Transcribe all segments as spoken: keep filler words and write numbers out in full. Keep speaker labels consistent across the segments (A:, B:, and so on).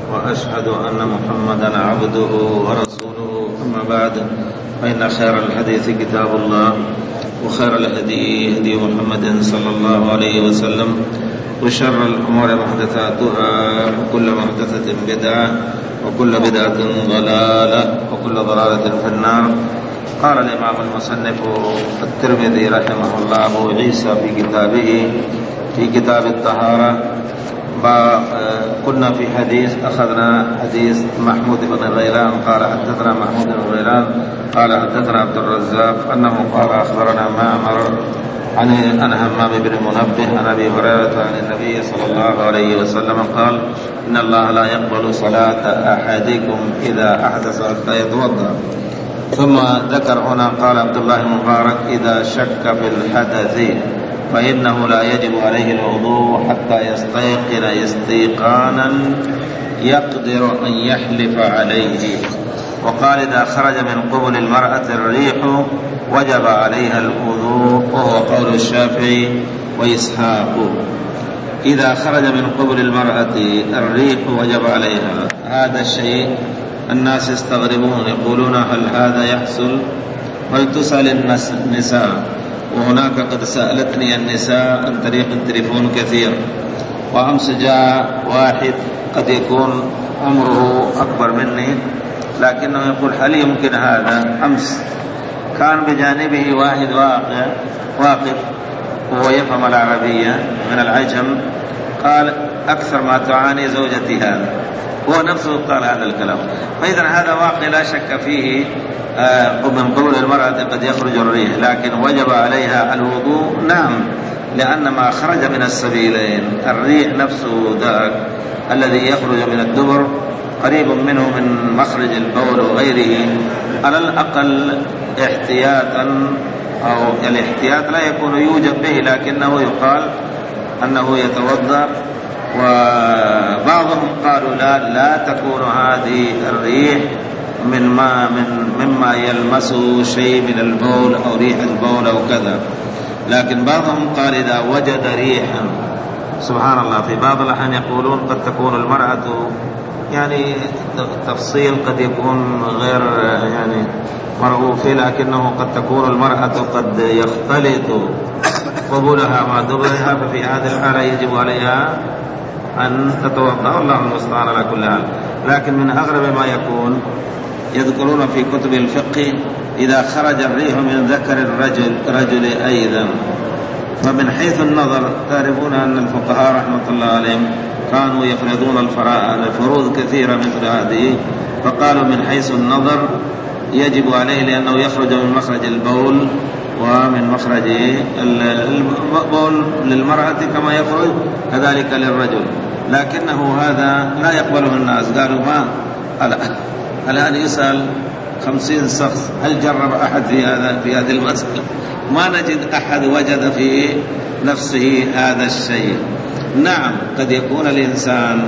A: وأشهد أن محمدا عبده ورسوله. أما بعد، فإن خير الحديث كتاب الله، وخير الهدي هدي محمد صلى الله عليه وسلم، وشر الأمور محدثاتها، وكل محدثة بدعة، وكل بدعة ضلالة، وكل ضلالة في النار. قال الإمام المصنف الترمذي رحمه الله أبو عيسى في كتابه في كتاب الطهارة، كنا في حديث أخذنا حديث محمود بن غيلان قال حدثنا محمود بن غيلان قال حدثنا عبد الرزاق أنه قال أخبرنا معمر عن عن همام بن منبه عن أبي هريرة عن النبي صلى الله عليه وسلم قال: إن الله لا يقبل صلاة أحدكم إذا أحدث حتى يتوضأ. ثم ذكر هنا قال عبد الله المبارك: إذا شك في الحدث فإنه لا يجب عليه الوضوء حتى يستيقن استيقانا يقدر أن يحلف عليه. وقال: إذا خرج من قبل المرأة الريح وجب عليها الوضوء، وهو قول الشافعي وإسحاق. إذا خرج من قبل المرأة الريح وجب عليها، هذا الشيء الناس يستغربون، يقولون: هل هذا يحصل؟ ولتسأل النساء، وهناك قد سألتني النساء عن طريق التليفون كثير. وأمس جاء واحد قد يكون عمره أكبر مني، لكنه يقول: هل يمكن هذا؟ أمس كان بجانبه واحد واقع واقف وهو يفهم العربية من العجم، قال: أكثر ما تعاني زوجتي هذا. هو نفسه قال هذا الكلام. فإذا هذا واقع لا شك فيه. من قبل المرأة قد يخرج الريح، لكن وجب عليها الوضوء؟ نعم، لأن ما خرج من السبيلين، الريح نفسه ذاك الذي يخرج من الدبر قريب منه من مخرج البول وغيره، على الأقل احتياطا، أو الاحتياط لا يكون يوجب به، لكنه يقال أنه يتوضأ. وبعضهم قالوا: لا لا تكون هذه الريح من ما من مما يلمسه شيء من البول أو ريح البول أو كذا. لكن بعضهم قال: إذا وجد ريحا، سبحان الله، في بعض الأحيان يقولون قد تكون المرأة، يعني تفصيل قد يكون غير يعني مرغوب فيه، لكنه قد تكون المرأة قد يختلط قبولها مع دبرها، ففي هذه الحالة يجب عليها أن تتوضأ. الله المستعان على كل حال. لكن من أغرب ما يكون يذكرون في كتب الفقه: إذا خرج الريح من ذكر الرجل رجل أيضا. فمن حيث النظر تعرفون أن الفقهاء رحمة الله عليهم كانوا يفرضون الفروض كثيرة مثل هذه، فقالوا من حيث النظر يجب عليه، لأنه يخرج من مخرج البول ومن مخرج البول للمرأة كما يخرج كذلك للرجل. لكنه هذا لا يقبله الناس. قالوا: ما الآن يسأل خمسين شخص هل جرب أحد في هذا في هذه المسألة؟ ما نجد أحد وجد في نفسه هذا الشيء. نعم، قد يكون الإنسان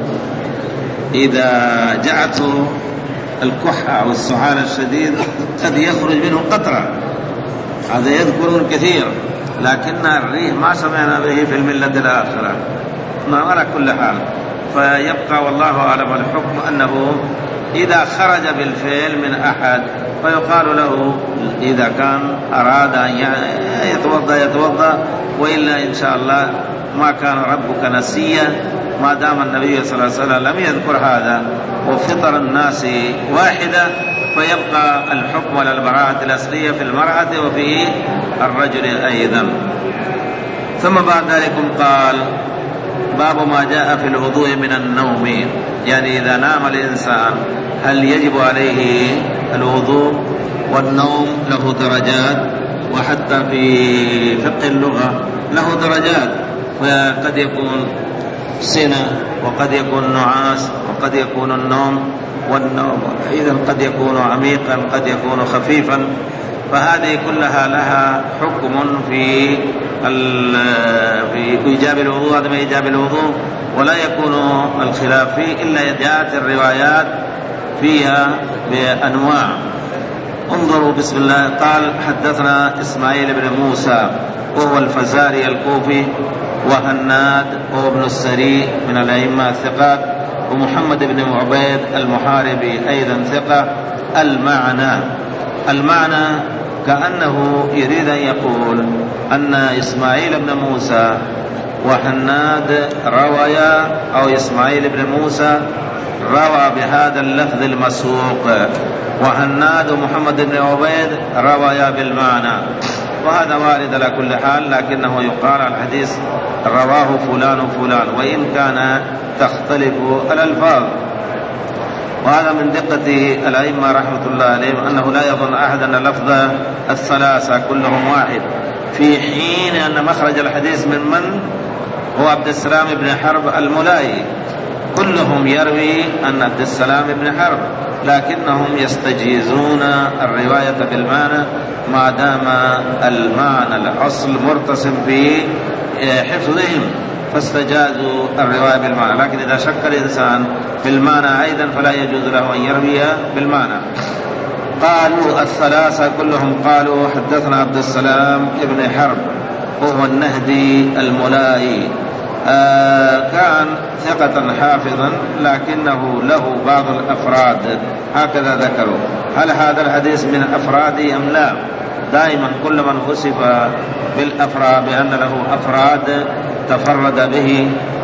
A: إذا جاءته الكحة أو السعال الشديد قد يخرج منه قطرة، هذا يذكرون كثير، لكن الريح ما سمعنا به في الملة الآخرة. ما على كل حال، فيبقى والله أعلم الحكم أنه إذا خرج بالفعل من أحد فيقال له إذا كان أراد أن يتوضأ يتوضأ، وإلا إن شاء الله ما كان ربك نسيا، ما دام النبي صلى الله عليه وسلم لم يذكر هذا وفطر الناس واحدة، فيبقى الحكم على البراءة الأصلية في المرأة وفي الرجل أيضا. ثم بعد ذلك قال: باب ما جاء في الوضوء من النوم، يعني إذا نام الإنسان هل يجب عليه الوضوء؟ والنوم له درجات، وحتى في فقه اللغة له درجات، فقد يكون سنة، وقد يكون نعاس، وقد يكون النوم، والنوم إذن قد يكون عميقا، قد يكون خفيفا. فهذه كلها لها حكم في في إيجاب الوضوء، عدم إيجاب الوضوء، ولا يكون الخلاف فيه إلا جاءت الروايات فيها بأنواع. انظروا بسم الله. قال: حدثنا إسماعيل بن موسى وهو الفزاري الكوفي، وهناد وهو ابن السري من الأئمة الثقات، ومحمد بن عبيد المحاربي أيضا ثقة. المعنى المعنى كأنه يريد أن يقول أن إسماعيل بن موسى وحناد رويا، أو إسماعيل بن موسى روى بهذا اللفظ المسوق، وحناد ومحمد بن عبيد رويا بالمعنى، وهذا وارد على كل حال، لكنه يقال الحديث رواه فلان وفلان، وإن كان تختلف الألفاظ. وهذا من دقة الأئمة رحمة الله عليهم أنه لا يظن أحد أن لفظ الثلاثة كلهم واحد، في حين أن مخرج الحديث من من هو عبد السلام بن حرب الملائي، كلهم يروي أن عبد السلام بن حرب، لكنهم يستجيزون الرواية بالمعنى ما دام المعنى الأصل مرتسم في حفظهم، فاستجازوا الرواية بالمعنى. لكن إذا شك الإنسان بالمعنى أيضا فلا يجوز له أن يروي بالمعنى. قالوا الثلاثة كلهم قالوا حدثنا عبد السلام بن حرب وهو النهدي الملائي، آه كان ثقة حافظا لكنه له بعض الأفراد، هكذا ذكروا. هل هذا الحديث من أفراده أم لا؟ دائما كل من وصف بالأفراد بأن له أفراد تفرد به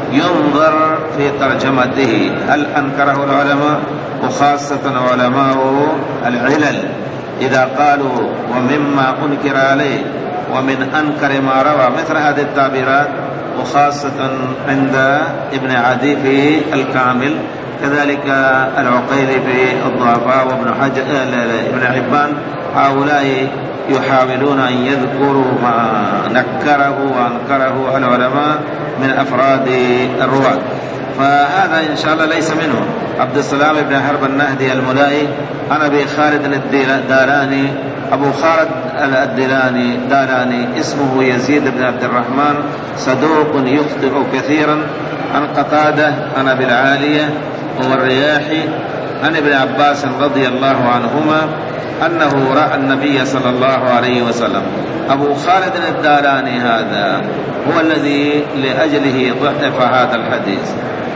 A: ينظر في ترجمته، هل أنكره العلماء، وخاصة علماء العلل إذا قالوا ومما أنكر عليه ومن أنكر ما روى، مثل هذه التعبيرات، وخاصة عند ابن عدي في الكامل، كذلك العقيلي في الضعفاء، وابن حجر ابن حبان، هؤلاء يحاولون أن يذكروا ما نكره وأنكره العلماء من أفراد الرواة، فهذا إن شاء الله ليس منه. عبد السلام بن حرب النهدي الملائي عن أبي خالد الداراني، أبو خالد الداراني داراني اسمه يزيد بن عبد الرحمن، صدوق يخطئ كثيرا، عن قتادة عن أبي العالية والرياحي عن ابن عباس رضي الله عنهما أنه رأى النبي صلى الله عليه وسلم. أبو خالد الداراني هذا هو الذي لأجله ضعف هذا الحديث.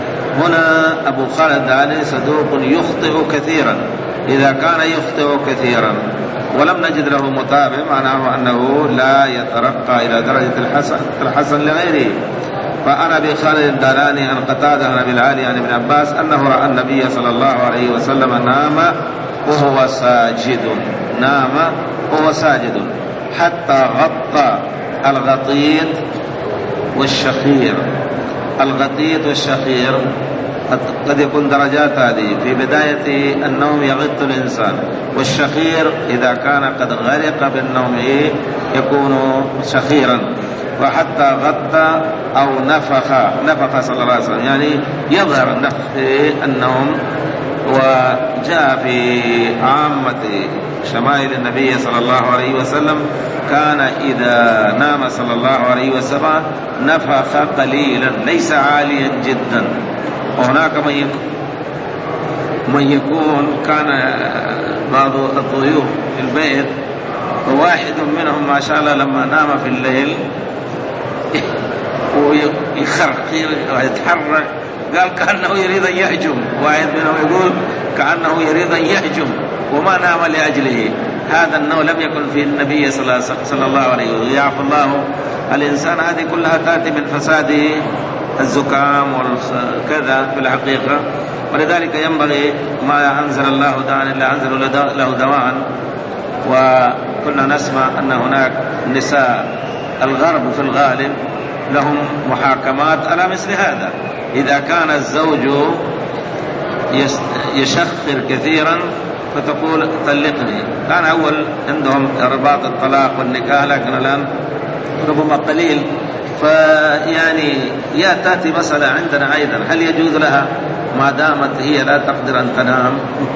A: هنا أبو خالد الداراني صدوق يخطئ كثيرا، إذا كان يخطئ كثيرا ولم نجد له متابع معناه أنه لا يترقى إلى درجة الحسن, الحسن لغيره. فأنا أبي خالد الداراني عن قتادة عن أبي العالي عن ابن عباس أنه رأى النبي صلى الله عليه وسلم نام وهو ساجد، نام وهو ساجد حتى غطى الغطيط والشخير. الغطيط والشخير قد يكون درجات، هذه في بداية النوم يغط الإنسان، والشخير إذا كان قد غرق بالنوم يكون شخيرا. وحتى غطى أو نفخ، نفخ صلى الله عليه وسلم يعني يظهر النفخ في النوم. وجاء في عامة شمائل النبي صلى الله عليه وسلم كان إذا نام صلى الله عليه وسلم نفخ قليلا ليس عاليا جدا. وهناك من يكون كان بعض الضيوف في البيت وواحد منهم ما شاء الله لما نام في الليل ويخرقير ويتحرك، قال كأنه يريد أن يهجم، واحد منهم يقول كأنه يريد أن يهجم وما نام لأجله. هذا النوم لم يكن في النبي صلى الله عليه وسلم. يعفو الله الإنسان، هذه كلها تأتي من فساد الزكام وكذا في الحقيقة. ولذلك ينبغي ما أنزل الله داء إلا أنزل له دواء. وكنا نسمع أن هناك نساء الغرب في الغالب لهم محاكمات على مثل هذا، إذا كان الزوج يشخر كثيرا فتقول طلقني. كان أول عندهم رباط الطلاق والنكاح، لكن الآن ربما قليل. فيعني يا تأتي مسألة عندنا أيضا، هل يجوز لها ما دامت هي لا تقدر أن تنام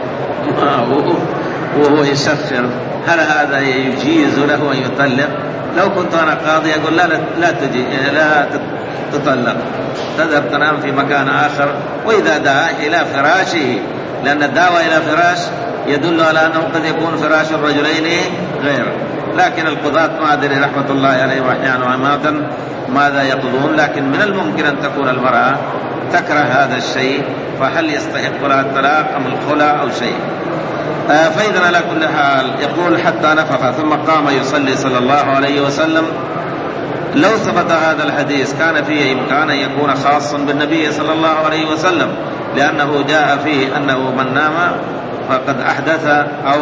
A: وهو يشخر، هل هذا يجيز له أن يطلق؟ لو كنت أنا قاضي أقول لا لا تجي لا تطلق، تذهب تنام في مكان آخر. وإذا دعا إلى فراشه، لأن الدعوة إلى فراش يدل على أنه قد يكون فراش الرجلين غير. لكن القضاة ما أدري رحمة الله عليهم أحيانا وأماتا ماذا يقضون، لكن من الممكن أن تكون المرأة تكره هذا الشيء فهل يستحق لها الطلاق أم الخلع أو شيء؟ آه فإذا على كل حال يقول حتى نفخ ثم قام يصلي صلى الله عليه وسلم. لو ثبت هذا الحديث كان فيه إمكان أن يكون خاصا بالنبي صلى الله عليه وسلم، لأنه جاء فيه أنه من نام فقد أحدث أو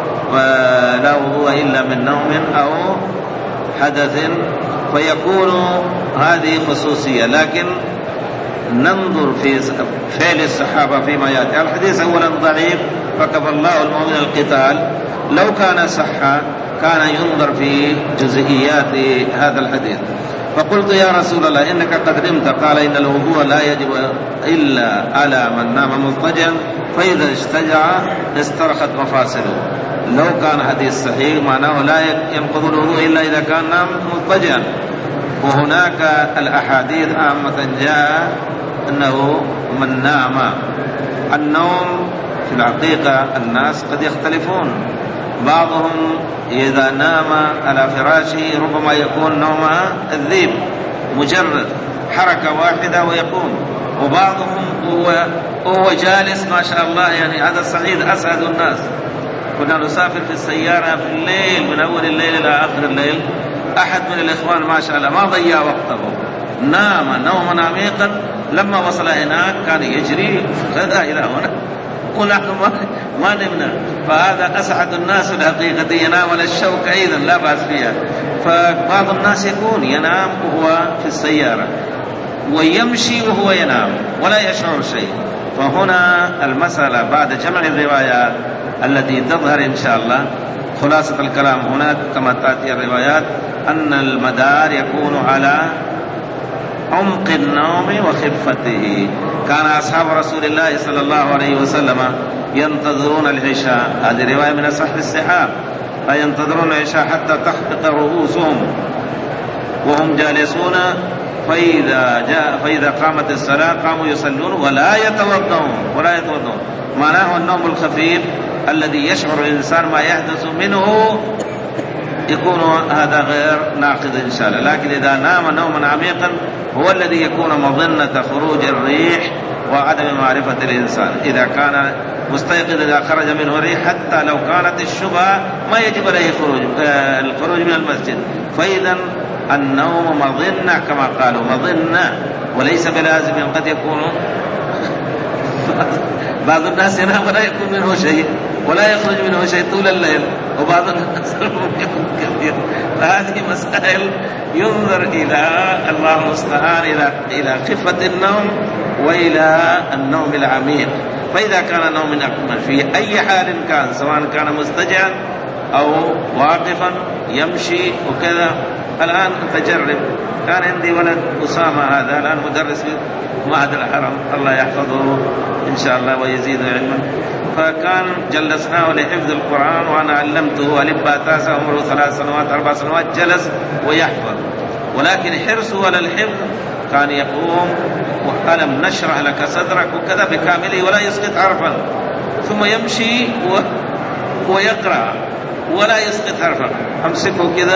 A: لا هو إلا من نوم أو حدث، فيكون هذه خصوصية. لكن ننظر في فعل الصحابة فيما يأتي. الحديث أولا ضعيف فكفى الله المؤمن القتال. لو كان صحا كان ينظر في جزئيات هذا الحديث. فقلت يا رسول الله إنك قد نمت، قال إن الوضوء لا يجب إلا على من نام مضطجعا فإذا استجع استرخت مفاصله. لو كان حديث صحيح معناه لا ينقض الوضوء إلا إذا كان نام مضطجعا. وهناك الأحاديث عامة جاء أنه من نام. النوم في الحقيقة الناس قد يختلفون، بعضهم إذا نام على فراشه ربما يكون نوم الذئب مجرد حركة واحدة ويقوم، وبعضهم هو, هو جالس ما شاء الله، يعني هذا الصعيد أسعد الناس. كنا نسافر في السيارة في الليل من أول الليل إلى آخر الليل، أحد من الإخوان ما شاء الله ما ضيع وقته، نام نوما عميقا، لما وصل هناك كان يجري غدا إلى هنا ونحن ما نمنا. فهذا أسعد الناس في الحقيقة، ينام على الشوك أيضا لا بأس فيها. فبعض الناس يكون ينام وهو في السيارة ويمشي وهو ينام ولا يشعر شيء. فهنا المسألة بعد جمع الروايات التي تظهر إن شاء الله، خلاصة الكلام هناك كما تأتي الروايات أن المدار يكون على عمق النوم وخفته. كان أصحاب رسول الله صلى الله عليه وسلم ينتظرون العشاء، هذه رواية من أصح الصحاح، فينتظرون العشاء حتى تخفق رؤوسهم وهم جالسون، فإذا جاء فإذا قامت الصلاة قاموا يصلون ولا يتوضؤون ولا يتوضؤون. معناه النوم الخفيف الذي يشعر الإنسان ما يحدث منه يكون هذا غير ناقض إن شاء الله. لكن إذا نام نوما عميقا هو الذي يكون مظنة خروج الريح وعدم معرفة الإنسان. إذا كان مستيقظ إذا خرج منه الريح حتى لو كانت الشبهة ما يجب عليه خروج الخروج من المسجد. فإذا النوم مظنة كما قالوا مظنة وليس بلازم، قد يكون بعض الناس ينام ولا يكون منه شيء ولا يخرج منه شيء طول الليل، وبعض الناس كثير. فهذه مسائل ينظر إلى الله المستعان إلى إلى خفة النوم وإلى النوم العميق. فإذا كان النوم أكمل في أي حال كان، سواء كان مستجعا أو واقفا يمشي وكذا. الآن تجرب، كان عندي ولد أسامة هذا الآن مدرس في معهد الحرم الله يحفظه إن شاء الله ويزيده علما، فكان جلسناه لحفظ القرآن وأنا علمته ألف باء تاء عمره ثلاث سنوات أربع سنوات جلس ويحفظ، ولكن حرصه على الحفظ كان يقوم وألم نشرح لك صدرك وكذا بكامله ولا يسقط حرفا، ثم يمشي ويقرأ ولا يسقط حرفا، أمسكه كذا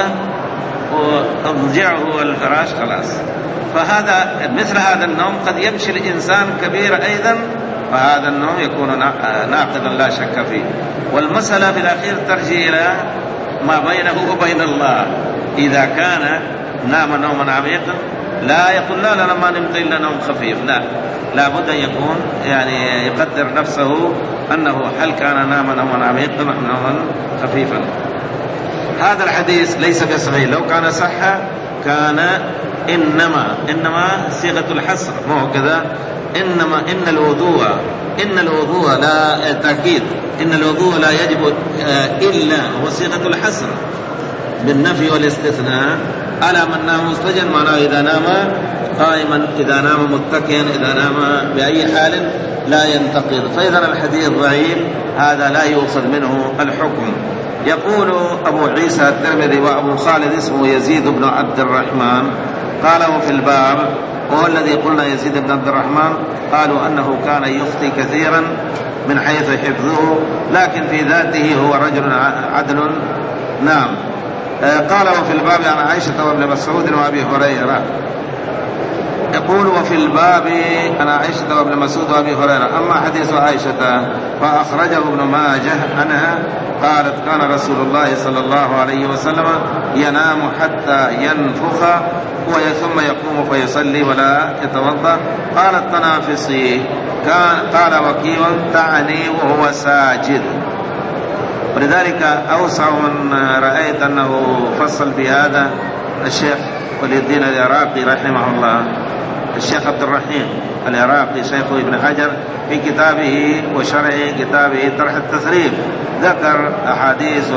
A: وأضجعه الفراش خلاص. فهذا مثل هذا النوم قد يمشي الإنسان كبير أيضا، فهذا النوم يكون ناقضا لا شك فيه. والمسألة في الأخير ترجع إلى ما بينه وبين الله. إذا كان نام نوما عميقا لا يقول لا لا ما نمت إلا نوم خفيف، لا، لابد أن يكون يعني يقدر نفسه أنه هل كان نام نوما عميقا أم نوما خفيفا. هذا الحديث ليس بصحيح، لو كان صح كان إنما إنما صيغة الحصر، ما هو كذا، إنما إن الوضوء إن الوضوء لا تأكيد، إن الوضوء لا يجب إلا هو صيغة الحصر بالنفي والاستثناء على من نام مستجا، معناه إذا نام قائما، إذا نام متكئا، إذا نام بأي حال لا ينتقض. فإذا الحديث ضعيف هذا لا يؤخذ منه الحكم. يقول أبو عيسى الترمذي وأبو خالد اسمه يزيد بن عبد الرحمن قالوا في الباب، وهو الذي قلنا يزيد بن عبد الرحمن، قالوا أنه كان يخطي كثيرا من حيث حفظه، لكن في ذاته هو رجل عدل. نعم. قال وفي الباب عن عائشة وابن مسعود وأبي هريرة. يقول وفي الباب عن عائشة وابن مسعود وابي هريرة. أما حديث عائشة فأخرجه ابن ماجه عنها قالت كان رسول الله صلى الله عليه وسلم ينام حتى ينفخ ثم يقوم فيصلي ولا يتوضأ. قالت تنافسي كان قال وكيع تعني وهو ساجد. ولذلك أوسع من رأيت أنه فصل بهذا الشيخ ولي الدين العراقي رحمه الله، الشيخ عبد الرحيم العراقي شيخ ابن حجر في كتابه وشرح كتابه طرح التثريب ذكر أحاديث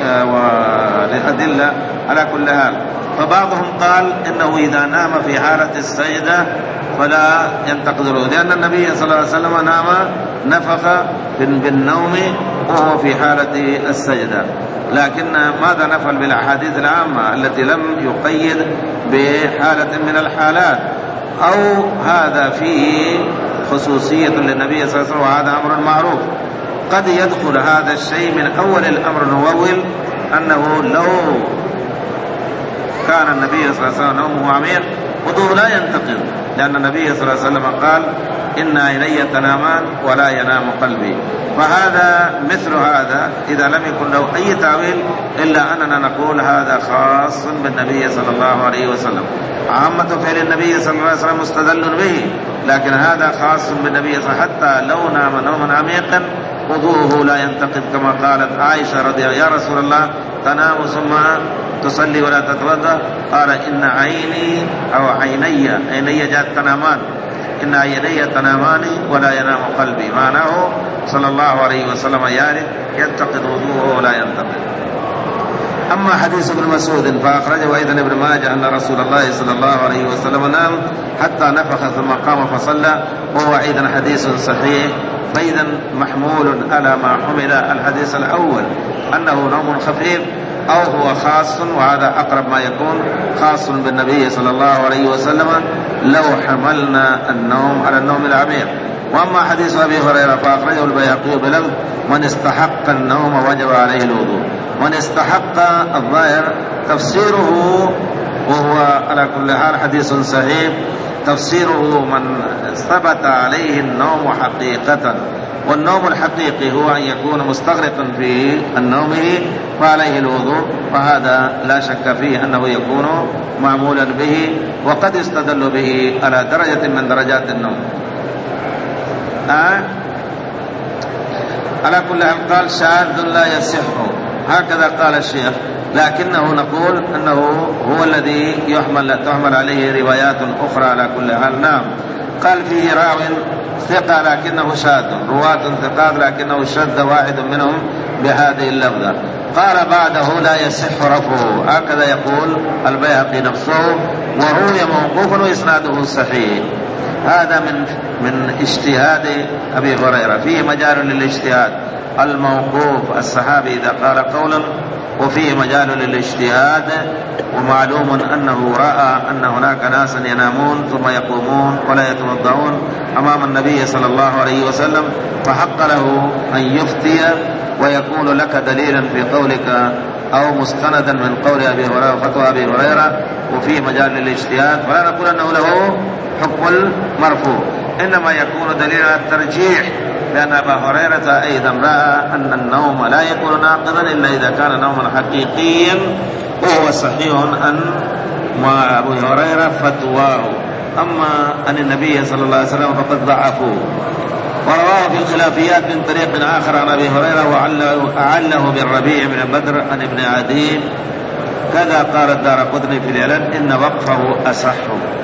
A: وأدلة على كل حال. فبعضهم قال إنه إذا نام في حالة السجدة فلا ينتقد له، لأن النبي صلى الله عليه وسلم نام نفخ بالنوم وهو في حالة السجدة. لكن ماذا نفعل بالأحاديث العامة التي لم يقيد بحالة من الحالات؟ أو هذا فيه خصوصية للنبي صلى الله عليه وسلم وهذا أمر معروف. قد يدخل هذا الشيء من أول الأمر نؤول أنه لو كان النبي صلى الله عليه وسلم نومه عميق وضوء لا ينتقض، لأن النبي صلى الله عليه وسلم قال إن عيني تنامان ولا ينام قلبي. فهذا مثل هذا إذا لم يكن له أي تأويل إلا أننا نقول هذا خاص بالنبي صلى الله عليه وسلم. عامة فعل النبي صلى الله عليه وسلم مستدل به، لكن هذا خاص بالنبي صلى الله عليه وسلم. حتى لو نام نوما عميقا وضوءه لا ينتقض، كما قالت عائشة رضي الله عنها يا رسول الله تنام ثم تصلي ولا تتوضأ؟ قال إن عيني أو عيني عيني جاءت تنامان، إن عيني تنامان ولا ينام قلبي، معناه صلى الله عليه وسلم يعني ينتقض وضوءه ولا ينتقض. أما حديث ابن مسعود فأخرجه أيضا ابن ماجه أن رسول الله صلى الله عليه وسلم نام حتى نفخ ثم قام فصلى، وهو أيضا حديث صحيح. فإذا محمول على ما حمل الحديث الأول أنه نوم خفيف أو هو خاص، وهذا أقرب ما يكون خاص بالنبي صلى الله عليه وسلم لو حملنا النوم على النوم العميق. وأما حديث أبي هريرة فأخرجه البيهقي بلفظ من استحق النوم وجب عليه الوضوء. من استحق الظاهر تفسيره وهو على كل حال حديث صحيح، تفسيره من ثبت عليه النوم حقيقة، والنوم الحقيقي هو أن يكون مستغرقا في النوم فعليه الوضوء، فهذا لا شك فيه أنه يكون معمولا به، وقد يستدل به على درجة من درجات النوم. آه؟ على كل حال قال شاذ لا يصح، هكذا قال الشيخ، لكنه نقول أنه هو الذي يحمل تحمل عليه روايات أخرى على كل حال. نعم قال فيه راو ثقة لكنه شاذ، رواة ثقات لكنه شذ واحد منهم بهذه اللفظة. قال بعده لا يصح رفعه، هكذا يقول البيهقي نفسه، وروي موقوف وإسناده صحيح. هذا من من اجتهاد أبي هريرة، فيه مجال للاجتهاد. الموقوف الصحابي إذا قال قولا وفيه مجال للاجتهاد، ومعلوم أنه رأى أن هناك ناسا ينامون ثم يقومون ولا يتوضعون أمام النبي صلى الله عليه وسلم، فحق له أن يفتي ويكون لك دليلا في قولك أو مستندا من قول أبي هريرة وفتوى أبي هريرة، وفيه مجال للاجتهاد. فلا نقول أنه له حكم المرفوع، إنما يكون دليلا على الترجيح، لأن أبا هريرة أيضا رأى أن النوم لا يكون ناقضا إلا إذا كان نوما حقيقيا، وهو صحيح أن مع أبو هريرة فتواه. أما أن النبي صلى الله عليه وسلم فقد ضعفوه. ورواه في الخلافيات من طريق آخر عن أبي هريرة وأعله بالربيع بن بدر عن ابن عدي، كذا قال الدارقطني في الإعلان إن وقفه أصح.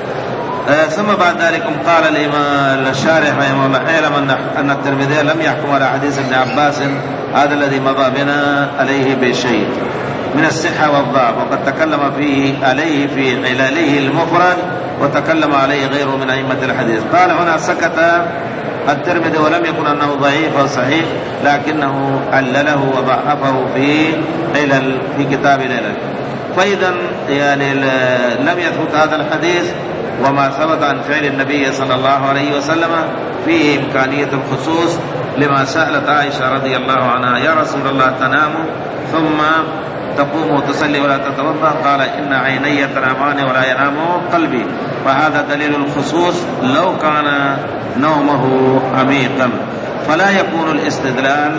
A: آه ثم بعد ذلك قال الإمام الشارح رحمه الله اعلم أن الترمذي لم يحكم على حديث ابن عباس هذا الذي مضى بنا عليه بشيء من الصحة والضعف، وقد تكلم فيه عليه في علله المفرد وتكلم عليه غيره من أئمة الحديث. قال هنا سكت الترمذي ولم يكن أنه ضعيف أو صحيح، لكنه علله وضعفه في علل في كتاب العلل. فإذا يعني لم يثبت هذا الحديث، وما ثبت عن فعل النبي صلى الله عليه وسلم فيه إمكانية الخصوص، لما سألت عائشة رضي الله عنها يا رسول الله تنام ثم تقوم وتصلي ولا تتوضأ؟ قال إن عيني تنامان ولا ينام قلبي. فهذا دليل الخصوص لو كان نومه عميقا. فلا يكون الاستدلال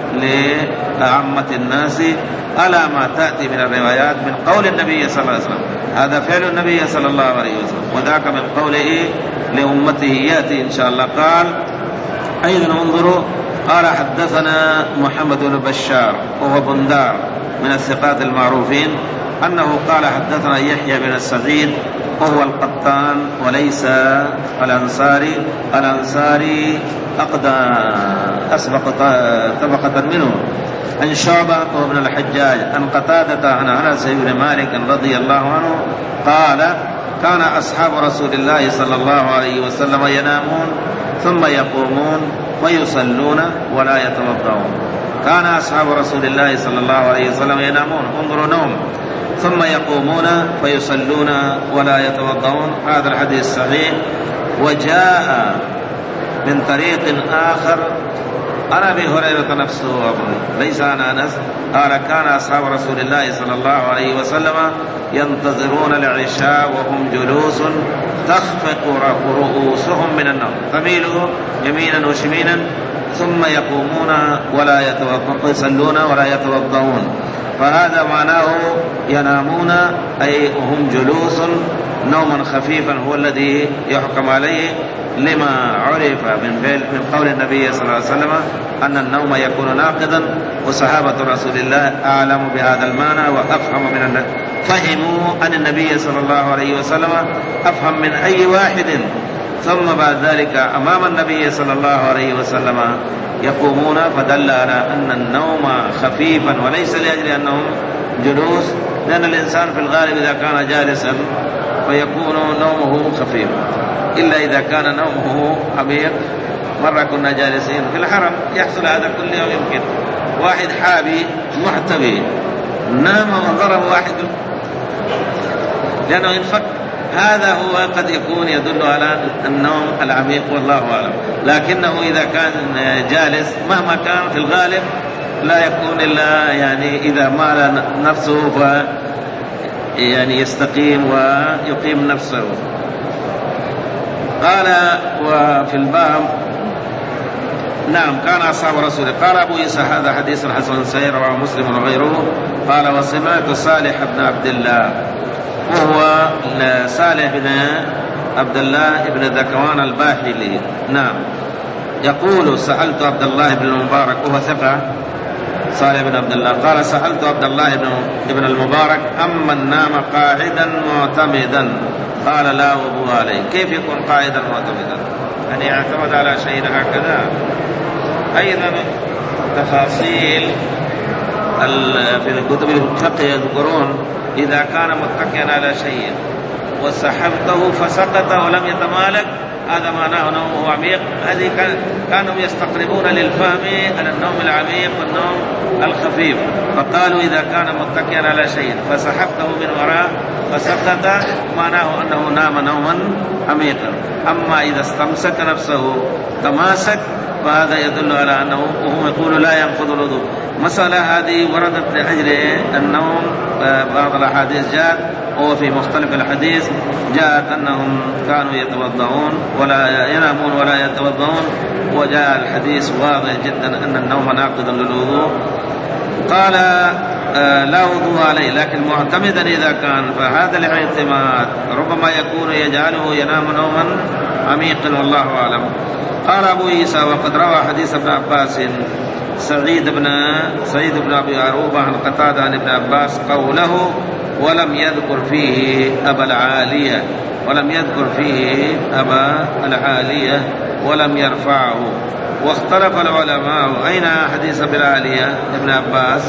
A: لعامة الناس على ما تأتي من الروايات من قول النبي صلى الله عليه وسلم. هذا فعل النبي صلى الله عليه وسلم، وذاك من قوله لأمته يأتي إن شاء الله. قال أيضا انظروا، قال حدثنا محمد بن بشار وهو بندار من الثقات المعروفين أنه قال حدثنا يحيى بن السعيد وهو القطان وليس الأنصاري. الأنصاري أقدى أسبق طبقة منه. عن شعبة وابن الحجاج عن قتادة عن أنس بن مالك رضي الله عنه قال كان أصحاب رسول الله صلى الله عليه وسلم ينامون ثم يقومون ويصلون ولا يتوضؤون. كان أصحاب رسول الله صلى الله عليه وسلم ينامون، انظروا نوم، ثم يقومون فيصلون ولا يتوضؤون. هذا الحديث صحيح. وجاء من طريق آخر عن أبي هريرة نفسه ليس عن أنس قال كان أصحاب رسول الله صلى الله عليه وسلم ينتظرون العشاء وهم جلوس تخفق رؤوسهم من النوم، تميل يمينا وشمينا، ثم يقومون ولا يصلون ولا يتوضؤون. فهذا معناه ينامون أي هم جلوس نوما خفيفا هو الذي يحكم عليه، لما عرف من فعل من قول النبي صلى الله عليه وسلم أن النوم يكون ناقضا، وصحابة رسول الله أعلم بهذا المعنى وأفهم من النبي، فهموا عن النبي صلى الله عليه وسلم أفهم من أي واحد. ثم بعد ذلك أمام النبي صلى الله عليه وسلم يقومون، فدل على أن النوم خفيفا وليس لأجل أنهم جلوس، لأن الإنسان في الغالب إذا كان جالسا فيكون نومه خفيفا، إلا إذا كان نومه عميق. مرة كنا جالسين في الحرم يحصل هذا كل يوم، يمكن واحد حابي محتبي نام وضرب واحد لأنه ينفك، هذا هو قد يكون يدل على النوم العميق والله أعلم. لكنه إذا كان جالس مهما كان في الغالب لا يكون إلا يعني إذا مال نفسه ف يعني يستقيم ويقيم نفسه. قال وفي الباب نعم كان أصحاب رسول الله. قال أبو عيسى هذا حديث حسن صحيح رواه مسلم وغيره. قال وسمعت صالح بن عبد الله وهو صالح بن عبد الله بن ذكوان الباحلي نعم يقول سألت عبد الله بن المبارك وهو ثقة صالح بن عبد الله قال سألت عبد الله بن المبارك أمن نام قاعدا معتمدا قال لا وضوء عليه. كيف يكون قاعدا معتمدا؟ يعني يعتمد على شيء هكذا. أيضا تفاصيل في الكتب الفقه يذكرون إذا كان متكئا على شيء وسحبته فسقط ولم يتمالك هذا معناه نومه عميق. هذه كان كانوا يستقربون للفهم على النوم العميق والنوم الخفيف، فقالوا إذا كان متكئا على شيء فسحبته من وراء فسقط معناه أنه نام نوما عميقا. أما إذا استمسك نفسه تماسك فهذا يدل على أنه وهم يقول لا ينقض الوضوء. مسألة هذه وردت لأجل النوم بعض الأحاديث جاءت وهو في مختلف الحديث جاءت أنهم كانوا يتوضؤون ولا ينامون ولا يتوضؤون، وجاء الحديث واضح جدا أن النوم ناقض للوضوء. قال آه لا وضوء عليه، لكن معتمدا إذا كان فهذا الاعتماد ربما يكون يجعله ينام نوما عميقا والله أعلم. قال أبو عيسى وقد روى حديث ابن عباس سعيد بن سعيد بن أبي عروبة عن قتادة عن ابن عباس قوله ولم يذكر فيه أبا العالية ولم يذكر فيه أبا العالية ولم يرفعه. واختلف العلماء أين حديث أبي العالية ابن عباس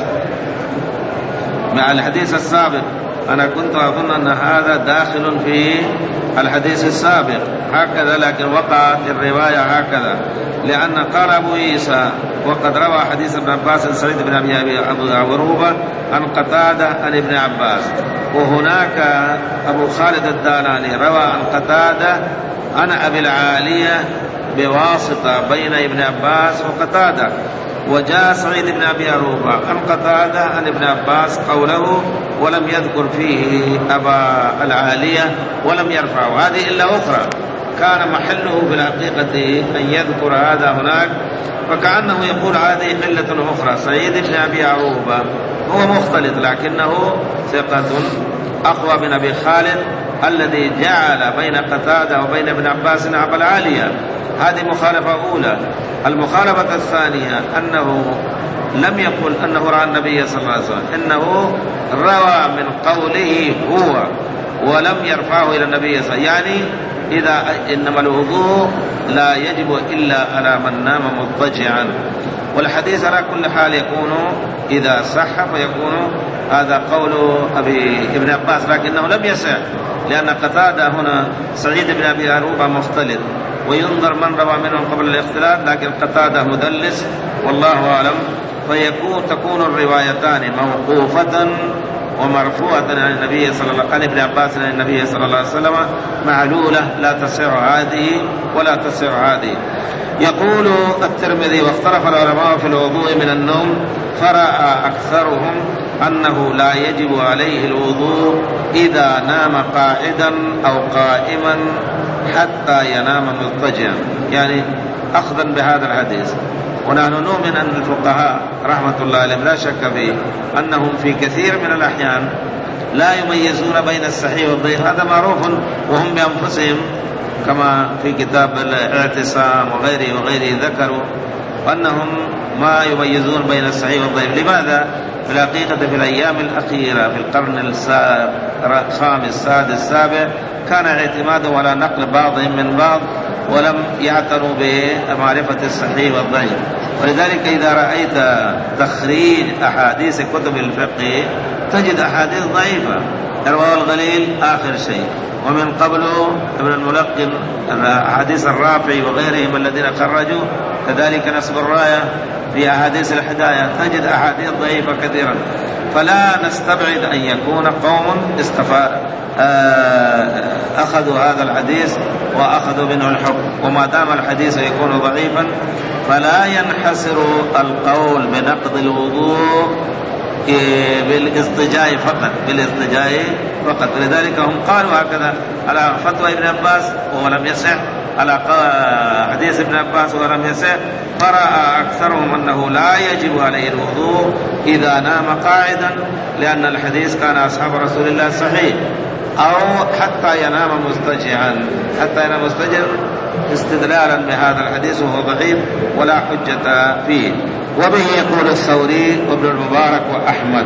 A: مع الحديث السابق. أنا كنت أظن أن هذا داخل في الحديث السابق هكذا، لكن وقعت الرواية هكذا، لأن قال أبو عيسى وقد روى حديث ابن عباس سعيد بن أبي عروبة عن قتادة عن ابن عباس، وهناك أبو خالد الدالاني روى عن قتادة عن أبي العالية بواسطة بين ابن عباس وقتادة. وجاء سعيد بن أبي عروبة عن قتادة عن ابن عباس قوله ولم يذكر فيه أبا العالية ولم يرفعه. هذه إلا أخرى كان محله في الحقيقة أن يذكر هذا هناك، فكأنه يقول هذه قلة أخرى. سعيد بن أبي عروبة هو مختلط لكنه ثقة أقوى من أبي خالد الذي جعل بين قتادة وبين ابن عباس أبا العالية. هذه مخالفة أولى. المخالفة الثانية أنه لم يقل أنه رأى النبي صلى الله عليه وسلم، إنه روى من قوله هو ولم يرفعه إلى النبي صلى الله عليه وسلم. يعني إذا إنما الوضوء لا يجب إلا على من نام مضطجعا. والحديث على كل حال يكون إذا صح فيكون هذا قول أبي ابن عباس، لكنه لم يصح لأن قتادة هنا سعيد بن أبي عروبة مختلط، وينظر من روى منهم قبل الاختلاط، لكن قتادة مدلس والله أعلم. فيكون تكون الروايتان موقوفة ومرفوعة عن النبي صلى الله عن ابن عباس عن النبي صلى الله عليه وسلم معلولة، لا تصح هذه ولا تصح هذه. يقول الترمذي واختلف العلماء في الوضوء من النوم، فرأى أكثرهم أنه لا يجب عليه الوضوء إذا نام قاعدا أو قائما حتى ينام مضطجعا، يعني أخذا بهذا الحديث. ونحن نؤمن أن الفقهاء رحمة الله عليهم لا شك فيه أنهم في كثير من الأحيان لا يميزون بين الصحيح والضعيف، هذا معروف وهم بأنفسهم كما في كتاب الاعتصام وغيره وغيره ذكروا أنهم ما يميزون بين الصحيح والضعيف. لماذا؟ في الحقيقة في الأيام الأخيرة في القرن الخامس السادس السابع كان اعتمادهم على نقل بعضهم من بعض ولم يعتنوا بمعرفة الصحيح والضعيف. ولذلك إذا رأيت تخريج أحاديث كتب الفقه تجد أحاديث ضعيفة، رواه الغليل آخر شيء، ومن قبله ابن الملقن أحاديث الرافعي وغيرهم الذين خرجوا كذلك نسب الراية في أحاديث الهداية تجد أحاديث ضعيفة كثيرا. فلا نستبعد أن يكون قوم استفاد أخذوا هذا الحديث وأخذوا منه الحكم، وما دام الحديث يكون ضعيفا فلا ينحصر القول بنقض الوضوء بالاضطجاع فقط بالاضطجاع فقط. لذلك هم قالوا هكذا على فتوى ابن عباس ولم يصح، على حديث ابن عباس ولم يصح، فرأى أكثرهم أنه لا يجب عليه الوضوء إذا نام قاعدا، لأن الحديث كان أصحاب رسول الله صحيح، أو حتى ينام مضطجعا حتى ينام مضطجعا استدلالا بهذا الحديث وهو ضعيف ولا حجة فيه. وبه يقول الثوري وابن المبارك وأحمد،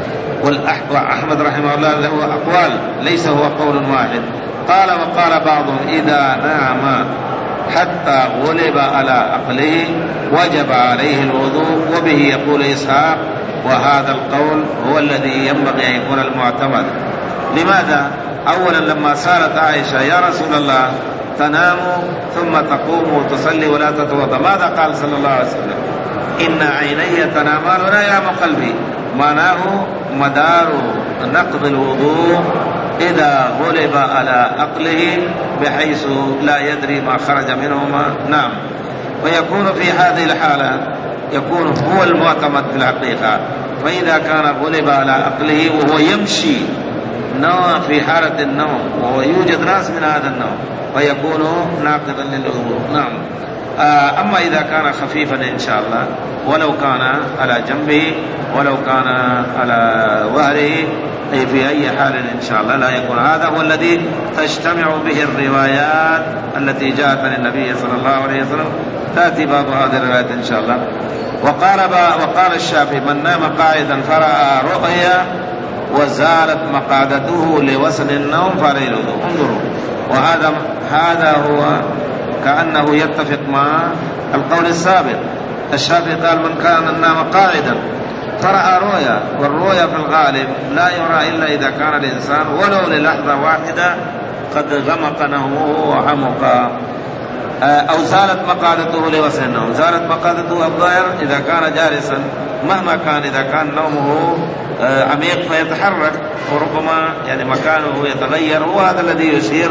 A: وأحمد رحمه الله له أقوال ليس هو قول واحد. قال وقال بعضهم إذا نام حتى غلب على عقله وجب عليه الوضوء، وبه يقول إسحاق، وهذا القول هو الذي ينبغي أن يكون المعتمد. لماذا؟ أولا لما سألت عائشة يا رسول الله تنام ثم تقوم وتصلي ولا تتوضأ، ماذا قال صلى الله عليه وسلم؟ إن عيني تنامان ولا ينام قلبي، معناه مدار نقض الوضوء إذا غلب على عقله بحيث لا يدري ما خرج منهما. نعم، ويكون في هذه الحالة يكون هو المعتمد في الحقيقة. فإذا كان غلب على عقله وهو يمشي نوم في حالة النوم وهو يوجد ناس من هذا النوم فيكون ناقضا للوضوء. نعم. أما إذا كان خفيفا إن شاء الله ولو كان على جنبه ولو كان على ظهره أي في أي حال إن شاء الله لا يكون. هذا هو الذي تجتمع به الروايات التي جاءت عن النبي صلى الله عليه وسلم، تأتي باب هذه الروايات إن شاء الله. وقال, وقال الشافعي من نام قاعدا فرأى رؤيا وزالت مقعدته لوسن النوم فعليه الوضوء. انظروا، وهذا هذا هو كأنه يتفق مع القول السابق. الشافعي قال من كان نام قاعدا فرأى رؤيا، والرؤيا في الغالب لا يرى إلا إذا كان الإنسان ولو للحظة واحدة قد غمق نومه وعمق، أو زالت مقعدته لوسن النوم. زالت مقعدته الظاهر إذا كان جالسا مهما كان، إذا كان نومه عميق فيتحرك وربما يعني مكانه يتغير، هو هذا الذي يشير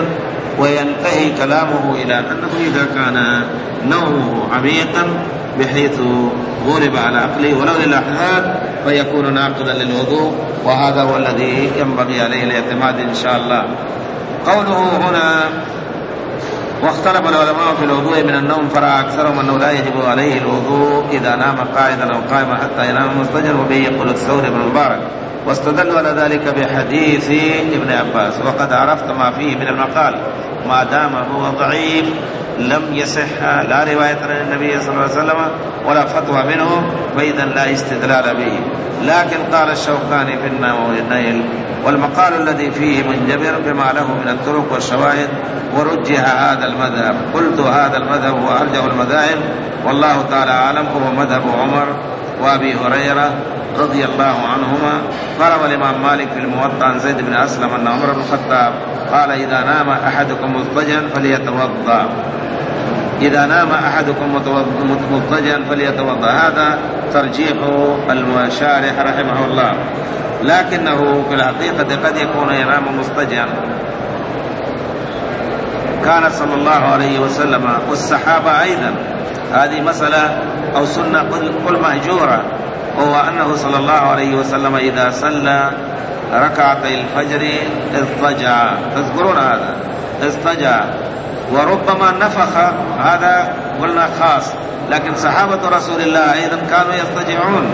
A: وينتهي كلامه إلى أنه إذا كان نومه عميقا بحيث غلب على عقله ولو للأحداث فيكون ناقضا للوضوء، وهذا هو الذي ينبغي عليه الاعتماد إن شاء الله. قوله هنا واختلف العلماء في الوضوء من النوم، فرأى أكثرهم أنه لا يجب عليه الوضوء إذا نام قاعدا أو قائما حتى ينام مضطجعا، وبه يقول الثوري بن المبارك، واستدلوا على ذلك بحديث ابن عباس. وقد عرفت ما فيه من المقال ما دام هو ضعيف لم يصح لا رواية عن النبي صلى الله عليه وسلم ولا فتوى منه، فإذا لا استدلال به. لكن قال الشوكاني في النيل والمقال الذي فيه منجبر بما له من الطرق والشواهد، ورجح هذا المذهب. قلت هذا المذهب هو أرجح المذاهب والله تعالى أعلم، هو مذهب عمر وأبي هريرة رضي الله عنهما. قال الإمام مالك في الموطأ عن زيد بن أسلم أن عمر بن الخطاب قال إذا نام أحدكم مضطجعا فليتوضأ، إذا نام أحدكم مضطجعا فليتوضأ. هذا ترجيح الشارح رحمه الله، لكنه في الحقيقة قد يكون ينام مضطجعا. كان صلى الله عليه وسلم والصحابة أيضا، هذه مسألة أو سنة قل مهجورة، وهو أنه صلى الله عليه وسلم إذا صلى ركعتي الفجر اضطجع، تذكرون هذا اضطجع، وربما نفخ، هذا قلنا خاص، لكن صحابة رسول الله أيضا كانوا يضطجعون،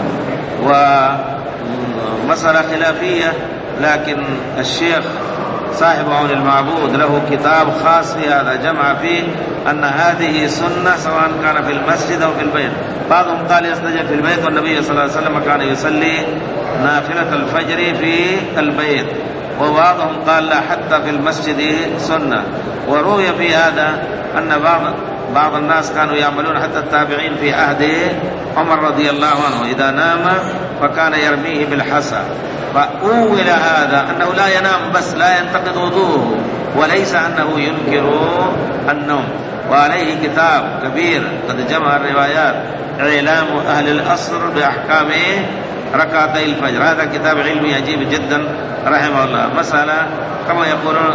A: ومسألة خلافية. لكن الشيخ صاحب عون المعبود له كتاب خاص في هذا، جمع فيه أن هذه سنة سواء كان في المسجد أو في البيت. بعضهم قال يضطجع في البيت، والنبي صلى الله عليه وسلم كان يصلي نافلة الفجر في البيت، وبعضهم قال لا حتى في المسجد سنة. وروي في هذا أن بعض بعض الناس كانوا يعملون، حتى التابعين في عهد عمر رضي الله عنه، إذا نام فكان يرميه بالحصى، فأول هذا أنه لا ينام بس لا ينتقض وضوءه، وليس أنه ينكر النوم. وعليه كتاب كبير قد جمع الروايات، إعلام أهل الأصر بأحكام ركعتي الفجر، هذا كتاب علمي عجيب جدا رحمه الله. مسألة كما يقولون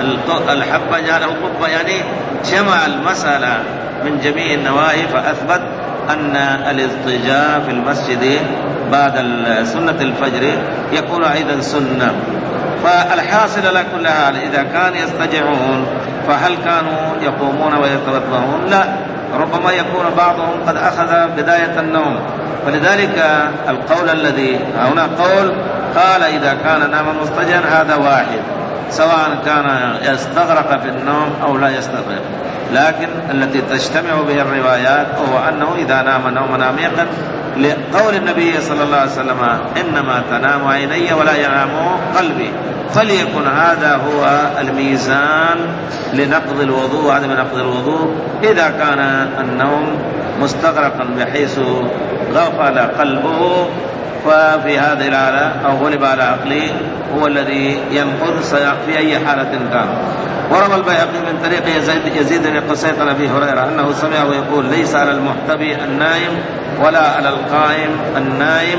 A: الحبة جاء القبة، يعني جمع المسألة من جميع النواحي، فأثبت أن الاضطجاع في المسجد بعد سنة الفجر يكون أيضا سنة. فالحاصل على كل حال إذا كان يضطجعون فهل كانوا يقومون ويتوضؤون؟ لا، ربما يكون بعضهم قد أخذ بداية النوم. فلذلك القول الذي هنا قول قال إذا كان نام مضطجعا هذا واحد، سواء كان يستغرق في النوم أو لا يستغرق. لكن التي تجتمع به الروايات هو أنه إذا نام نوما عميقا، لقول النبي صلى الله عليه وسلم إنما تنام عيني ولا ينام قلبي، فليكن هذا هو الميزان لنقض الوضوء وعدم نقض الوضوء. إذا كان النوم مستغرقا بحيث غفل قلبه ففي هذه الحالة أو غلب على عقله هو الذي ينقض في أي حالة كان. وروى البيهقي من طريق يزيد, يزيد بن قسيط عن أبي هريرة أنه سمعه يقول ليس على المحتبي النائم ولا على القائم النائم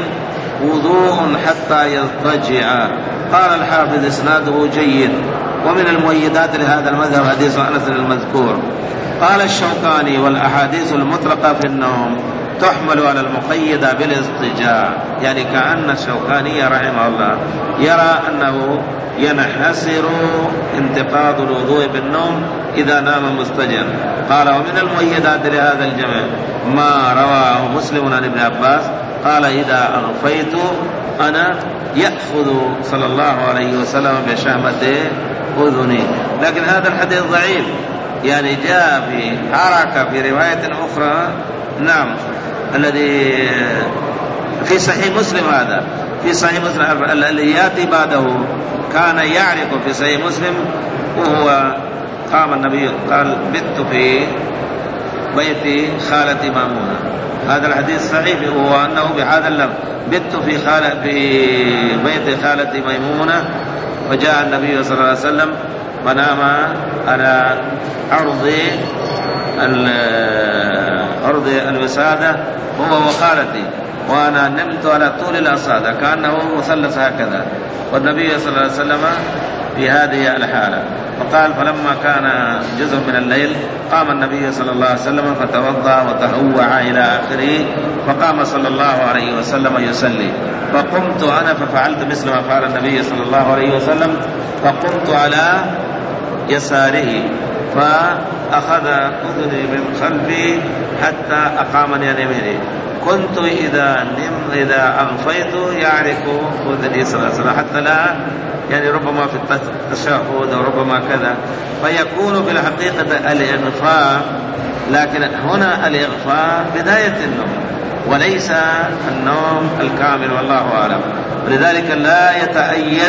A: وضوء حتى يضطجع. قال الحافظ إسناده جيد. ومن المؤيدات لهذا المذهب حديث أنس المذكور. قال الشوكاني والأحاديث المطلقة في النوم تحمل على المقيدة بالاضطجاع، يعني كأن الشوكاني رحمه الله يرى أنه ينحسر انتقاض الوضوء بالنوم إذا نام مضطجعا. قال ومن المؤيدات لهذا الجمع ما رواه مسلم عن ابن عباس قال إذا أغفيت أنا يأخذ صلى الله عليه وسلم بشهمة أذني. لكن هذا الحديث ضعيف، يعني جاء في حركة في رواية أخرى نعم الذي في صحيح مسلم، هذا في صحيح مسلم الذي يأتي بعده كان يعرف في صحيح مسلم وهو قام النبي قال بت في بيت خالة ميمونة. هذا الحديث صحيح، وهو أنه بهذا اللفظ بت في خالة في بيت خالة ميمونة، وجاء النبي صلى الله عليه وسلم ونام على عرض أرض الوسادة هو وخالتي، وأنا نمت على طول الأصادة كأنه مثلث هكذا. والنبي صلى الله عليه وسلم في هذه الحالة. وقال فلما كان جزء من الليل قام النبي صلى الله عليه وسلم فتوضأ وتهوع إلى آخره، فقام صلى الله عليه وسلم يصلي، فقمت أنا ففعلت مثل ما فعل النبي صلى الله عليه وسلم، فقمت على يساره فأخذ أذني من خلفي حتى أقامني عن يميني، كنت إذا نم إذا أغفيت يعرف أذني صلى الله عليه وسلم حتى لا يعني ربما في التشهد وربما كذا، فيكون في الحقيقة الإغفاء، لكن هنا الإغفاء بداية النوم وليس النوم الكامل والله أعلم. ولذلك لا يتأيد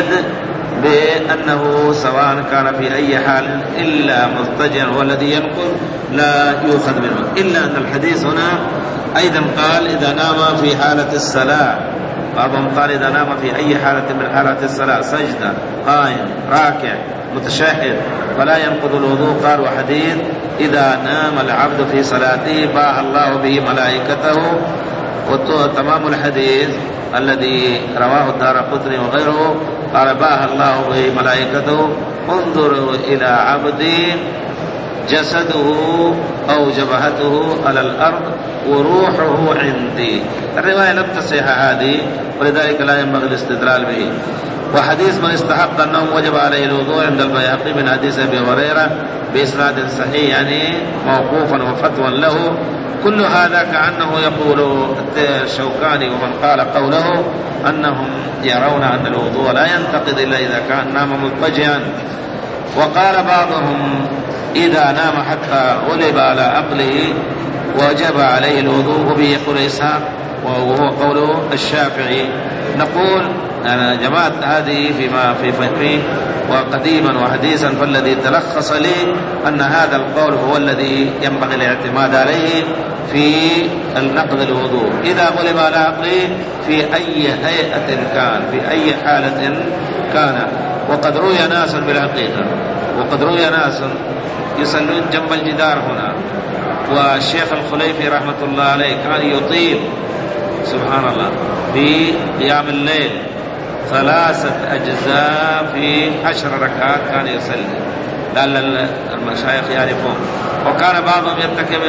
A: بأنه سواء كان في أي حال إلا مضطجعا هو الذي ينقل لا يؤخذ منه، إلا أن الحديث هنا أيضا قال إذا نام في حالة الصلاة، بعضهم قال إذا نام في أي حالة من حالات الصلاة، سجدة، قائم، راكع، متشهد، فلا ينقض الوضوء. قال وحديث إذا نام العبد في صلاته باع الله به ملائكته، وتمام الحديث الذي رواه الدارقطني وغيره قال باع الله به ملائكته انظروا إلى عبدي جسده أو جبهته على الأرض وروحه عندي. الرواية لم تصح هذه، ولذلك لا ينبغي الاستدلال به. وحديث من استحق النوم وجب عليه الوضوء عند البيهقي من حديث أبي هريرة بإسناد صحيح يعني موقوفا وفتوى له. كل هذا كأنه يقول الشوكاني ومن قال قوله أنهم يرون أن الوضوء لا ينتقض إلا إذا كان نام مضطجعا. وقال بعضهم إذا نام حتى غلب على عقله وجب عليه الوضوء، وبه يقول إسحاق وهو قوله الشافعي. نقول أنا جماعة هذه فيما في فهمي وقديما وحديثا، فالذي تلخص لي أن هذا القول هو الذي ينبغي الاعتماد عليه في النقض الوضوء إذا غلب على عقله في أي هيئة كان في أي حالة كان. وقد روي ناس بالحقيقة، وقد روي ناس يصلون جنب الجدار هنا، والشيخ الخليفي رحمة الله عليه كان يطيل سبحان الله في قيام الليل ثلاثة أجزاء في عشر ركعات كان يصلي، لعل المشايخ يعرفون. وكان بعضهم يتكئ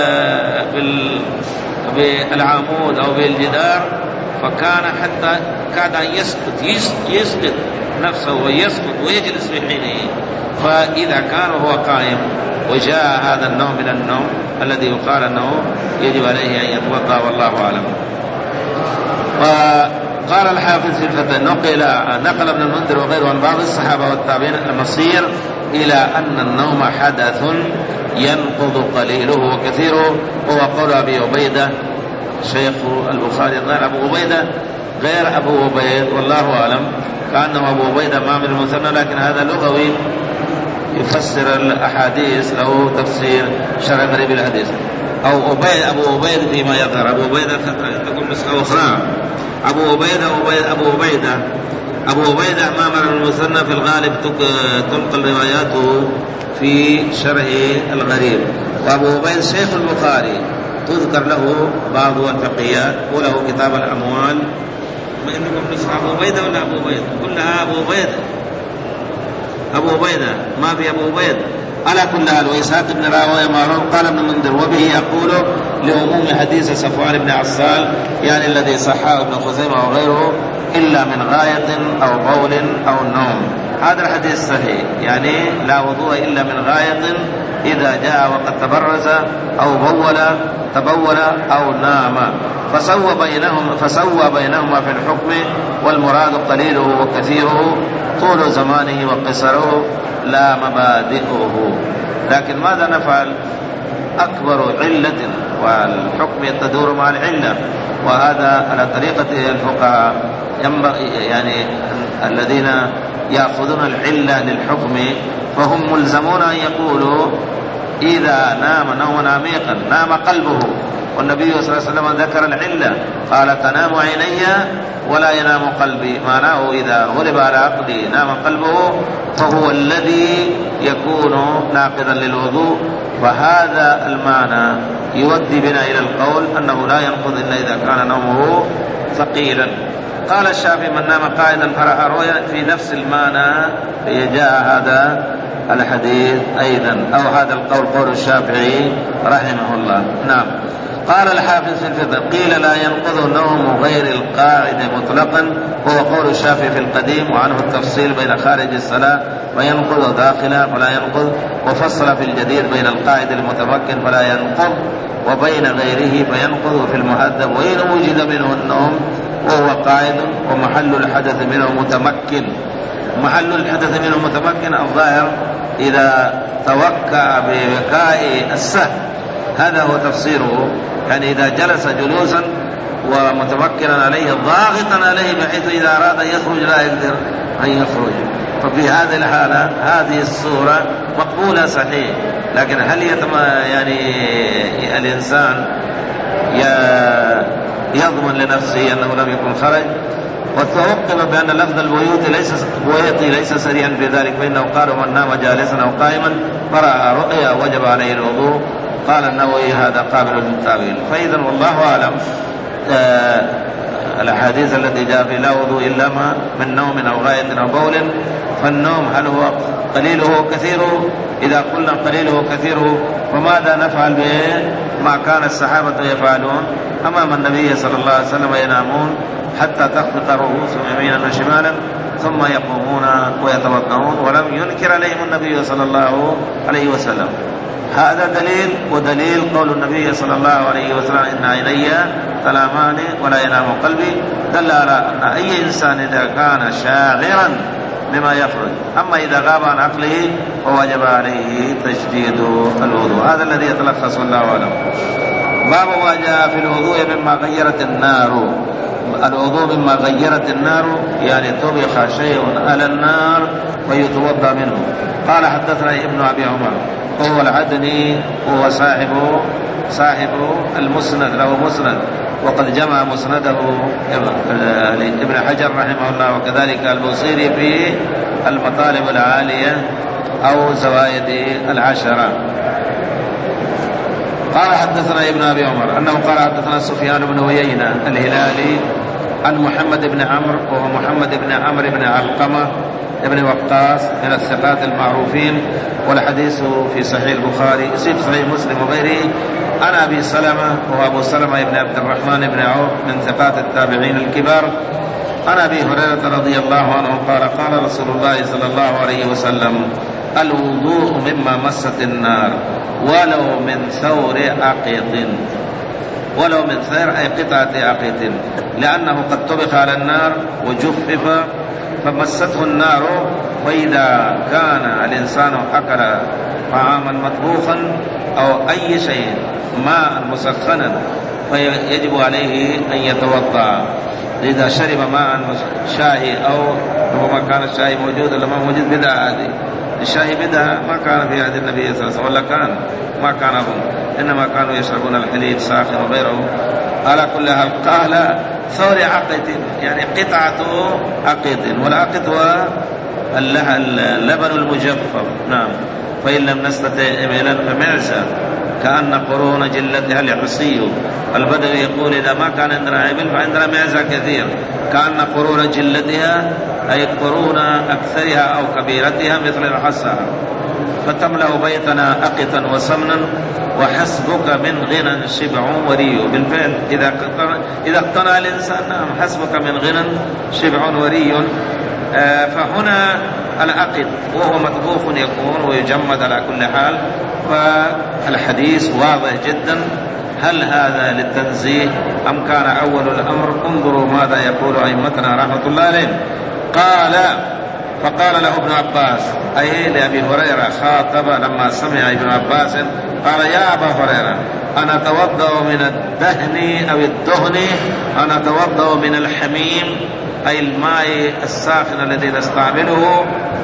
A: بالعمود أو بالجدار، فكان حتى كاد أن يسقط يسقط نفسه ويسقط ويجلس في حينه. فإذا كان هو قائم وجاء هذا النوم من النوم الذي يقال أنه يجب عليه أن يتوضأ والله أعلم. وقال الحافظ في الفتح نقل نقل ابن المنذر وغيره عن بعض الصحابة والتابعين المصير إلى أن النوم حدث ينقض قليله وكثيره، وهو قول أبي عبيدة شيخ البخاري غير أبو عبيدة غير أبو عبيد والله أعلم، كأنه أبو عبيدة ما من المثنى، لكن هذا لغوي يفسر الأحاديث له تفسير شرع غريب الحديث. أو عبيد أبو عبيد فيما يظهر، أبو عبيدة تكون نسخة أخرى، أبو عبيدة أبو عبيدة أبو عبيدة ما من المثنى في الغالب تنقل رواياته في شرع الغريب. وأبو عبيد شيخ البخاري تذكر له بعض الفقهيات وله كتاب الأموال. ما إنكم نسخة أبو عبيدة ولا أبو عبيدة؟ كلها أبو عبيدة أبو عبيدة ما في أبو عبيدة على كل حال. وإسحاق بن راهويه معروف قال ابن منذر وبه يقول لعموم حديث صفوان بن عسال يعني الذي صححه ابن خزيمة وغيره إلا من غاية أو بول أو نوم. هذا الحديث صحيح يعني لا وضوء إلا من غاية إذا جاء وقد تبرز أو بول تبول أو نام، فسوى بينهم فسوى بينهما في الحكم، والمراد قليله وكثيره طول زمانه وقصره لا مبادئه. لكن ماذا نفعل؟ أكبر علة والحكم تدور مع العلة، وهذا على طريقة الفقهاء ينبغي يعني الذين يأخذون العلة للحكم فهم ملزمون أن يقولوا إذا نام نوما عميقا نام قلبه، والنبي صلى الله عليه وسلم ذكر العلة قال تنام عيني ولا ينام قلبي، معناه إذا غلب على عقلي نام قلبه فهو الذي يكون ناقضا للوضوء. وهذا المعنى يودي بنا إلى القول أنه لا ينقض إلا إذا كان نومه ثقيلا. قال الشافعي من نام قائدا فرأى رؤيا في نفس المعنى جاء هذا الحديث أيضا، أو هذا القول قول الشافعي رحمه الله. نعم. قال الحافظ في الفتح قيل لا ينقض نوم غير القاعد مطلقا، هو قول الشافعي في القديم، وعنه التفصيل بين خارج الصلاة وينقض داخلها فلا ينقض، وفصل في الجديد بين القاعد المتمكن فلا ينقض وبين غيره فينقض في المهذب، وإن وجد منه النوم وهو قاعد ومحل الحدث منه متمكن. محل الحدث منه متمكن الظاهر إذا توقع بوقاء السهل، هذا هو تفسيره، يعني إذا جلس جلوسا ومتمكنا عليه ضاغطا عليه بحيث إذا أراد أن يخرج لا يقدر أن يخرج، ففي هذه الحالة هذه الصورة مقبولة صحيح. لكن هل يتم يعني الإنسان يضمن لنفسه أنه لم يكن خرج؟ وتوقف بأن لفظ البيوت ليس بويتي ليس سريعا في ذلك، فإنه قال من نام جالسا أو قائما فرأى رؤيا وجب عليه الوضوء. قال النووي هذا قابل للتأويل. فإذا والله أعلم آه الأحاديث التي جاء في لا وضوء إلا ما من نوم أو غائط أو بول، فالنوم هل هو قليله كثيره؟ إذا قلنا قليله كثيره فماذا نفعل به ما كان الصحابة يفعلون أمام النبي صلى الله عليه وسلم؟ ينامون حتى تخفق رؤوسهم يمينا وشمالا ثم يقومون ويتوضؤون، ولم ينكر عليهم النبي صلى الله عليه وسلم. هذا دليل، ودليل قول النبي صلى الله عليه وسلم إن عيني تنامان ولا ينام قلبي، دل على أن أي إنسان إذا كان شاعرا بما يخرج، أما إذا غاب عن عقله فوجب عليه تجديد الوضوء. هذا الذي يتلخص والله أعلم. باب ما جاء في الوضوء مما غيرت النار. الوضوء مما غيرت النار يعني طبخ شيء على النار ويتوضا منه. قال حدثنا ابن أبي عمر وهو العدني وهو صاحب صاحب المسند، له مسند وقد جمع مسنده ابن حجر رحمه الله، وكذلك البوصيري في المطالب العالية أو زوائد العشرة. قال حدثنا ابن أبي عمر أنه قال حدثنا سفيان بن عيينة الهلالي عن محمد بن عمرو وهو محمد بن عمرو بن علقمة ابن وقاص من الثقات المعروفين، والحديث في صحيح البخاري في صحيح مسلم وغيره، عن أبي سلمة وهو أبو سلمة بن عبد الرحمن بن عوف من ثقات التابعين الكبار، عن أبي هريرة رضي الله عنه قال قال رسول الله صلى الله عليه وسلم الوضوء مما مست النار ولو من ثور عقيط، ولو من ثور أي قطعة عقيط، لأنه قد طبخ على النار وجفف فمسته النار، وإذا كان الإنسان أكل طعاما مطبوخا أو أي شيء ماء مسخنا فيجب عليه أن يتوضأ. إذا شرب ماء شاهي أو ربما كان الشاهي موجود لما موجود بدعة، هذه الشاهي بدعة ما كان في عهد النبي صلى الله عليه وسلم، ولا كان ما كان هم، إنما كانوا يشربون الحليب ساخن وغيره. على كل حال قال ثور عقد يعني قطعة عقد، والعقد هو اللبن المجفف. نعم. فإن لم نستطع إميلا فمعزة كأن قرون جلتها العصي. البدوي يقول إذا ما كان عندنا عمل فعندنا معزة كثير، كأن قرون جلتها أي قرون أكثرها أو كبيرتها مثل الحصى، فتملأ بيتنا أقطا وسمنا وحسبك من غنى شبع وري. بالفعل إذا إذا اقتنع الإنسان نعم حسبك من غنى شبع وري. آه فهنا العقد وهو مطبوخ يكون ويجمد على كل حال، فالحديث واضح جدا. هل هذا للتنزيه أم كان أول الأمر؟ انظروا ماذا يقول أئمتنا رحمة الله عليهم. قال فقال له ابن عباس أي لأبي هريرة، خاطب لما سمع ابن عباس قال يا أبا هريرة أنا أتوضأ من الدهن أو الدهن، أنا أتوضأ من الحميم أي الماء الساخن الذي نستعمله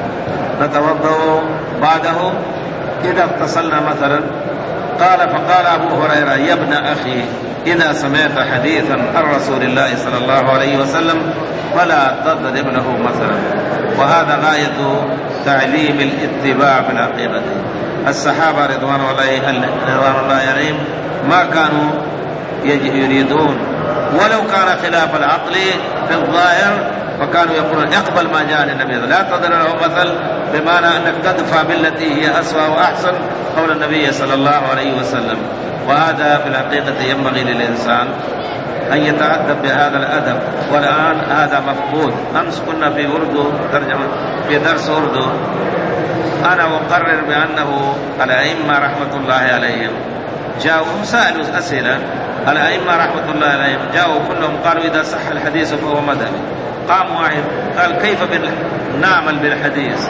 A: نتوضأ بعده إذا اغتسلنا مثلا. قال فقال أبو هريرة يا ابن أخي إذا سمعت حديثا عن رسول الله صلى الله عليه وسلم فلا تضرب له مثلا. وهذا غاية تعليم الاتباع في العقيدة. الصحابة رضوان الله عليهم ما كانوا يريدون ولو كان خلاف العقل في الظاهر فكانوا يقولون اقبل ما جاء للنبي، لا تضرب له مثل بمعنى أنك تدفع بالتي هي أسوأ وأحسن قول النبي صلى الله عليه وسلم. وهذا في الحقيقة ينبغي للإنسان أن يتأدب بهذا الأدب، والآن هذا مفقود. أمس كنا في أردو ترجمة في درس أردو، أنا أقرر بأنه الأئمة رحمة الله عليهم جاءوا سألوا أسئلة، الأئمة رحمة الله عليهم جاءوا كلهم قالوا إذا صح الحديث فهو مذهبي. قام واحد قال كيف نعمل بالحديث؟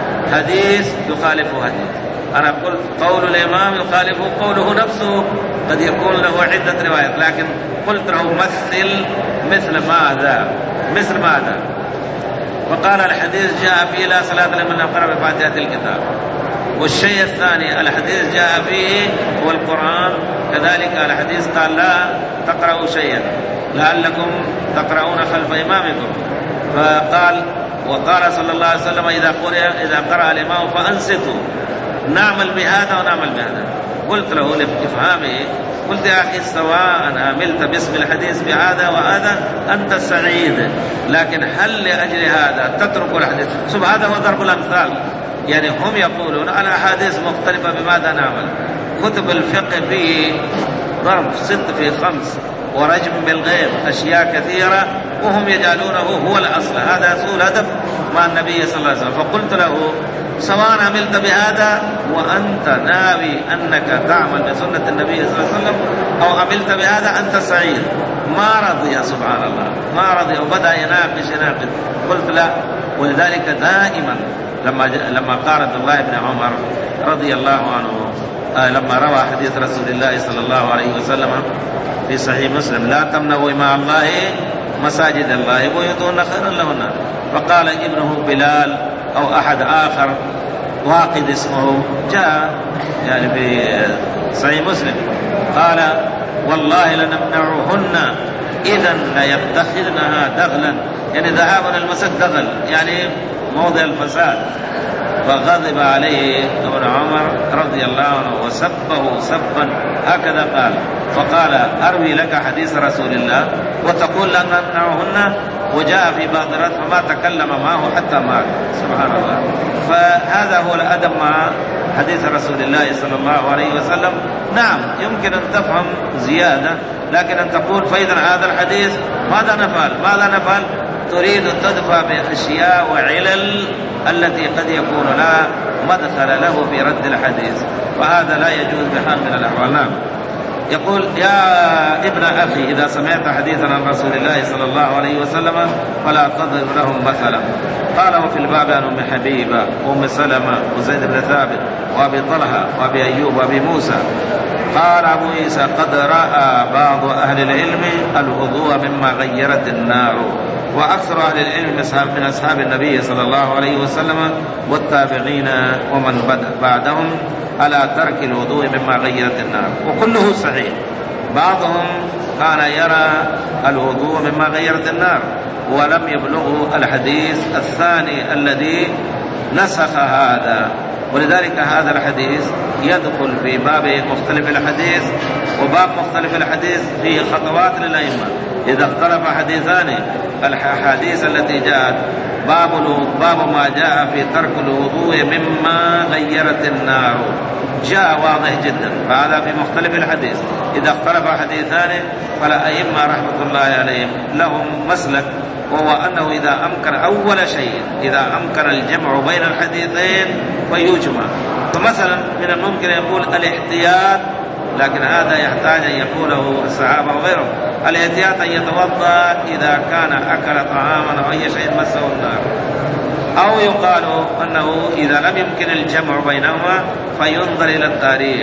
A: حديث يخالف حديث. أنا قلت قول الإمام يخالف قوله نفسه، قد يكون له عدة روايات، لكن قلت له مثل مثل ماذا مثل ماذا فقال الحديث جاء فيه لا صلاة لمن لم يقرأ بفاتحة الكتاب. والشيء الثاني الحديث جاء فيه هو القرآن، كذلك الحديث قال لا تقرأوا شيئا لعلكم تقرؤون خلف إمامكم. فقال وقال صلى الله عليه وسلم إذا قرأ إذا قرأ الإمام فأنصتوا، نعمل بهذا ونعمل بهذا. قلت له لإفهامه، قلت يا أخي سواء عملت باسم الحديث بهذا وهذا أنت سعيد، لكن هل لأجل هذا تترك الحديث؟ شوف هذا هو ضرب الأمثال، يعني هم يقولون على أحاديث مختلفة بماذا نعمل. كتب الفقه فيه ضرب ست في خمس ورجم بالغيب أشياء كثيرة، وهم يجعلونه هو الأصل. هذا سوء الأدب مع النبي صلى الله عليه وسلم. فقلت له سواء عملت بهذا وأنت ناوي أنك تعمل بسنة النبي صلى الله عليه وسلم أو عملت بهذا أنت سعيد. ما رضي سبحان الله، ما رضي وبدأ يناقش يناقش. قلت لا. ولذلك دائما لما لما قال عبد الله بن عمر رضي الله عنه آه لما روى حديث رسول الله صلى الله عليه وسلم في صحيح مسلم لا تمنعوا مع الله مساجد الله بيوتهن خير لهن، فقال ابنه بلال أو أحد آخر واقد اسمه جاء يعني في صحيح مسلم قال والله لنمنعهن إذا ليتخذنها دغلا، يعني ذهابنا المسجد دغل يعني موضع الفساد. فغضب عليه ابن عمر رضي الله عنه وسبه سبا هكذا قال. فقال أروي لك حديث رسول الله وتقول لن نمنعهن؟ وجاء في بعض الروايات فما تكلم معه حتى مات. سبحان الله. فهذا هو الأدب مع حديث رسول الله صلى الله عليه وسلم. نعم يمكن أن تفهم زيادة، لكن أن تقول فإذا هذا الحديث ماذا نفعل ماذا نفعل تريد تدفع بأشياء وعلل التي قد يكون لا مدخل له في رد الحديث، وهذا لا يجوز بحال من الأحوال. نعم. يقول يا ابن أخي إذا سمعت حديثا عن رسول الله صلى الله عليه وسلم فلا تضرب لهم مثلا. قال وفي الباب عن أم حبيبة وأم سلمة وزيد بن ثابت وأبي طلحة وأبي أيوب وأبي موسى. قال أبو عيسى قد رأى بعض أهل العلم الوضوء مما غيرت النار، وأكثر أهل العلم من أصحاب النبي صلى الله عليه وسلم والتابعين ومن بعدهم على ترك الوضوء مما غيرت النار، وكله صحيح. بعضهم كان يرى الوضوء مما غيرت النار ولم يبلغه الحديث الثاني الذي نسخ هذا، ولذلك هذا الحديث يدخل في باب مختلف الحديث، وباب مختلف الحديث فيه خطوات للأئمة. إذا اختلف حديثان الحديث التي جاءت باب باب ما جاء في ترك الوضوء مما غيرت النار جاء واضح جدا، فهذا في مختلف الحديث. إذا اختلف حديثان فالأئمة رحمة الله عليهم لهم مسلك، وهو أنه إذا أمكن أول شيء إذا أمكن الجمع بين الحديثين فيجمع. فمثلا من الممكن يقول الاحتياط، لكن هذا يحتاج أن يقوله الصحابة وغيرهم. الاحتياط أن يتوضأ إذا كان أكل طعاما أو أي شيء مسه النار، أو يقال أنه إذا لم يمكن الجمع بينهما فينظر إلى التاريخ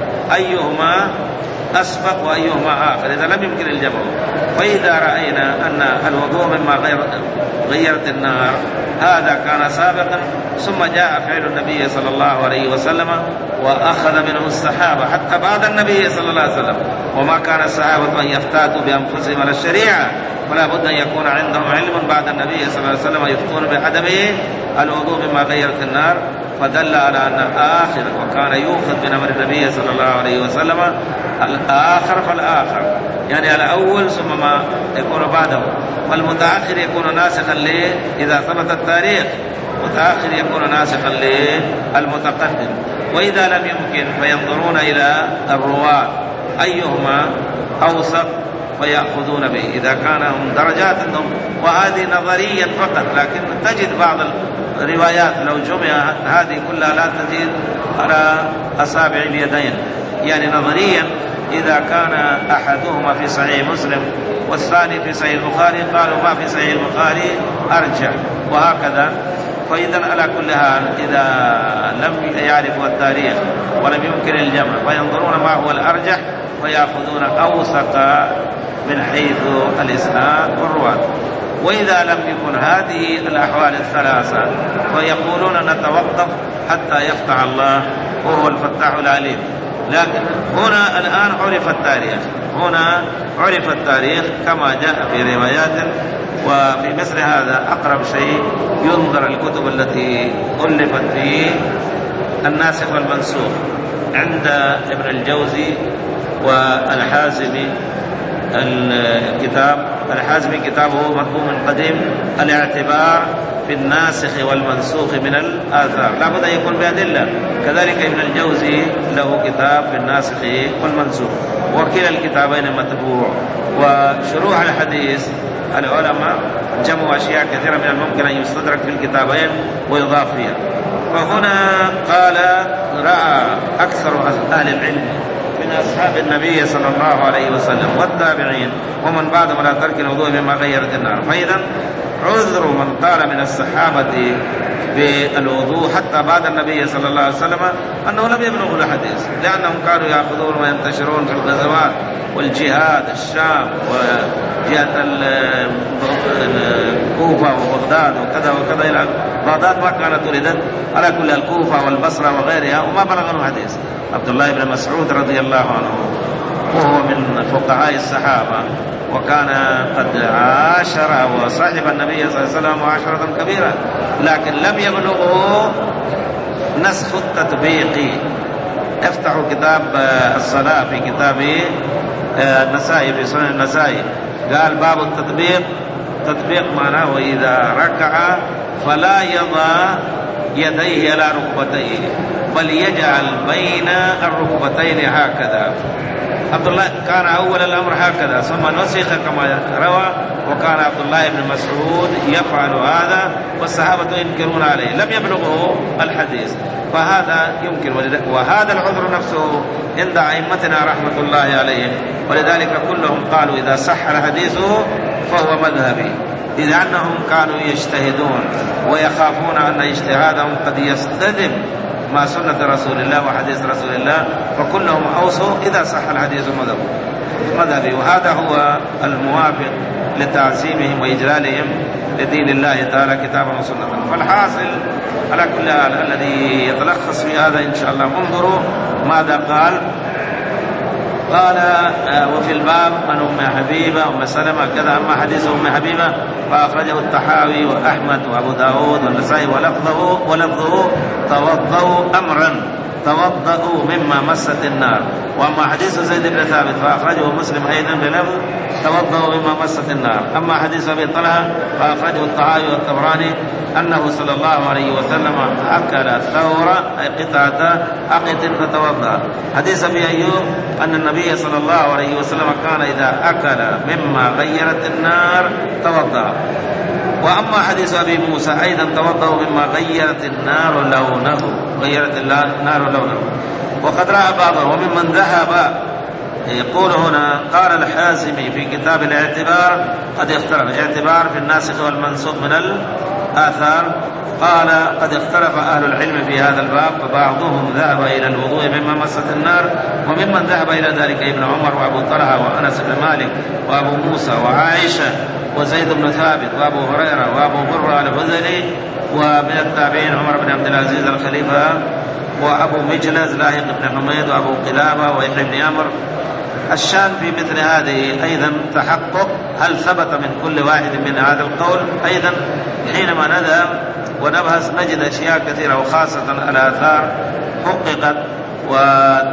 A: أيهما أسبق وأيهما آخر إذا لم يمكن الجمع. فإذا رأينا أن الوضوء مما غيرت النار هذا كان سابقا ثم جاء فعل النبي صلى الله عليه وسلم وأخذ منه الصحابة حتى بعد النبي صلى الله عليه وسلم، وما كان الصحابة أن يفتاتوا بأنفسهم على الشريعة، فلا بد أن يكون عندهم علم بعد النبي صلى الله عليه وسلم يفتون بعدمه الوضوء مما غيرت النار. فدل على أن آخر وكان يؤخذ من أمر النبي صلى الله عليه وسلم الآخر فالآخر، يعني الأول ثم ما يكون بعده، والمتأخر يكون ناسخا له إذا ثبت التاريخ، متأخر يكون ناسخا للمتقدم. وإذا لم يمكن فينظرون إلى الرواة أيهما أوثق فيأخذون به، إذا كان هم درجات عندهم. وهذه نظريا فقط، لكن تجد بعض الروايات لو جمع هذه كلها لا تجد على أصابع اليدين. يعني نظريا إذا كان أحدهما في صحيح مسلم والثاني في صحيح البخاري قالوا ما في صحيح البخاري أرجح، وهكذا. فإذا على كل حال إذا لم يعرفوا التاريخ ولم يمكن الجمع فينظرون ما هو الأرجح فيأخذون أوثق من حيث الإسناد والرواة. وإذا لم يكن هذه الأحوال الثلاثة فيقولون نتوقف حتى يفتح الله وهو الفتاح العليم. لكن هنا الآن عرف التاريخ، هنا عرف التاريخ كما جاء في روايات. وفي مثل هذا أقرب شيء ينظر الكتب التي ألفت في الناسخ والمنسوخ عند ابن الجوزي والحازمي. الكتاب الحازمي كتابه مرقوم من قديم الاعتبار في الناسخ والمنسوخ من الآثار، لا بد أن يكون بأدلة. كذلك ابن الجوزي له كتاب في الناسخ والمنسوخ، وكلا الكتابين متبوع. وشروح الحديث العلماء جمعوا أشياء كثيرة من الممكن أن يستدرك في الكتابين ويضاف فيها. فهنا قال رأى أكثر أهل العلم من أصحاب النبي صلى الله عليه وسلم والتابعين ومن بعدهم على ترك الوضوء مما غيرت النار. فإذا عذر من قال من الصحابة بالوضوء حتى بعد النبي صلى الله عليه وسلم أنه لم يبلغوا الحديث، لأنهم كانوا يأخذون وينتشرون في الغزوات والجهاد الشام وجهة الكوفة وبغداد وكذا وكذا إلى بغداد ما كانت ولدت على كل الكوفة والبصرة وغيرها وما بلغوا الحديث. عبد الله بن مسعود رضي الله عنه وهو من فقهاء الصحابة وكان قد عاشر وصاحب النبي صلى الله عليه وسلم معاشرة كبيرة، لكن لم يبلغه نسخ التطبيق. افتحوا كتاب الصلاة في كتاب النسائي في سنن النسائي، قال باب التطبيق. تطبيق معناه وإذا ركع فلا يضع يديه على ركبتيه بل يجعل بين الركبتين هكذا. عبد الله كان أول الأمر هكذا ثم نسخ كما روى، وكان عبد الله بن مسعود يفعل هذا والصحابة ينكرون عليه، لم يبلغه الحديث، فهذا يمكن. وهذا العذر نفسه عند أئمتنا رحمة الله عليهم، ولذلك كلهم قالوا إذا صح الحديث فهو مذهبي، إذ أنهم كانوا يجتهدون ويخافون أن اجتهادهم قد يصطدم مع سنة رسول الله وحديث رسول الله، فكلهم أوصوا إذا صح الحديث مذهبي. وهذا هو الموافق لتعظيمهم وإجلالهم لدين الله تعالى كتابا وسنة. فالحاصل على كل حال الذي يتلخص في هذا إن شاء الله انظروا ماذا قال. قال وفي الباب عن أم حبيبة أم سلمة كذا. أما حديث أم حبيبة فأخرجه الطحاوي وأحمد وأبو داود والنسائي ولفظه ولفظه توضؤوا أمرا توضؤوا مما مست النار. وأما حديث زيد بن ثابت فأخرجه مسلم أيضا بلفظ توضؤوا مما مست النار. أما حديث أبي طلحة فأخرجه الطحاوي والطبراني أنه صلى الله عليه وسلم أكل ثورة أي قطعة عقد فتوضأ. حديث أبي أيوب أن النبي صلى الله عليه وسلم كان إذا أكل مما غيرت النار توضأ. وأما حديث أبي موسى أيضا توضأوا مما غيرت النار لونه غيرت النار لونه. وقد رأى بعضهم وممن ذهب يقول هنا قال الحازمي في كتاب الاعتبار قد اختلف اعتبار في الناسخ والمنسوخ من الآثار، قال قد اختلف أهل العلم في هذا الباب، فبعضهم ذهب إلى الوضوء مما مست النار، وممن ذهب إلى ذلك ابن عمر وأبو طلحة وأنس بن مالك وأبو موسى وعائشة وزيد بن ثابت وأبو هريرة وأبو برة الهذلي، ومن التابعين عمر بن عبد العزيز الخليفة وأبو مجلز لاحق بن حميد وأبو قلابة وابن بن عمر. الشان في مثل هذه أيضا تحقق هل ثبت من كل واحد من هذا القول. أيضا حينما نذهب ونبحث نجد أشياء كثيرة، وخاصة الآثار حققت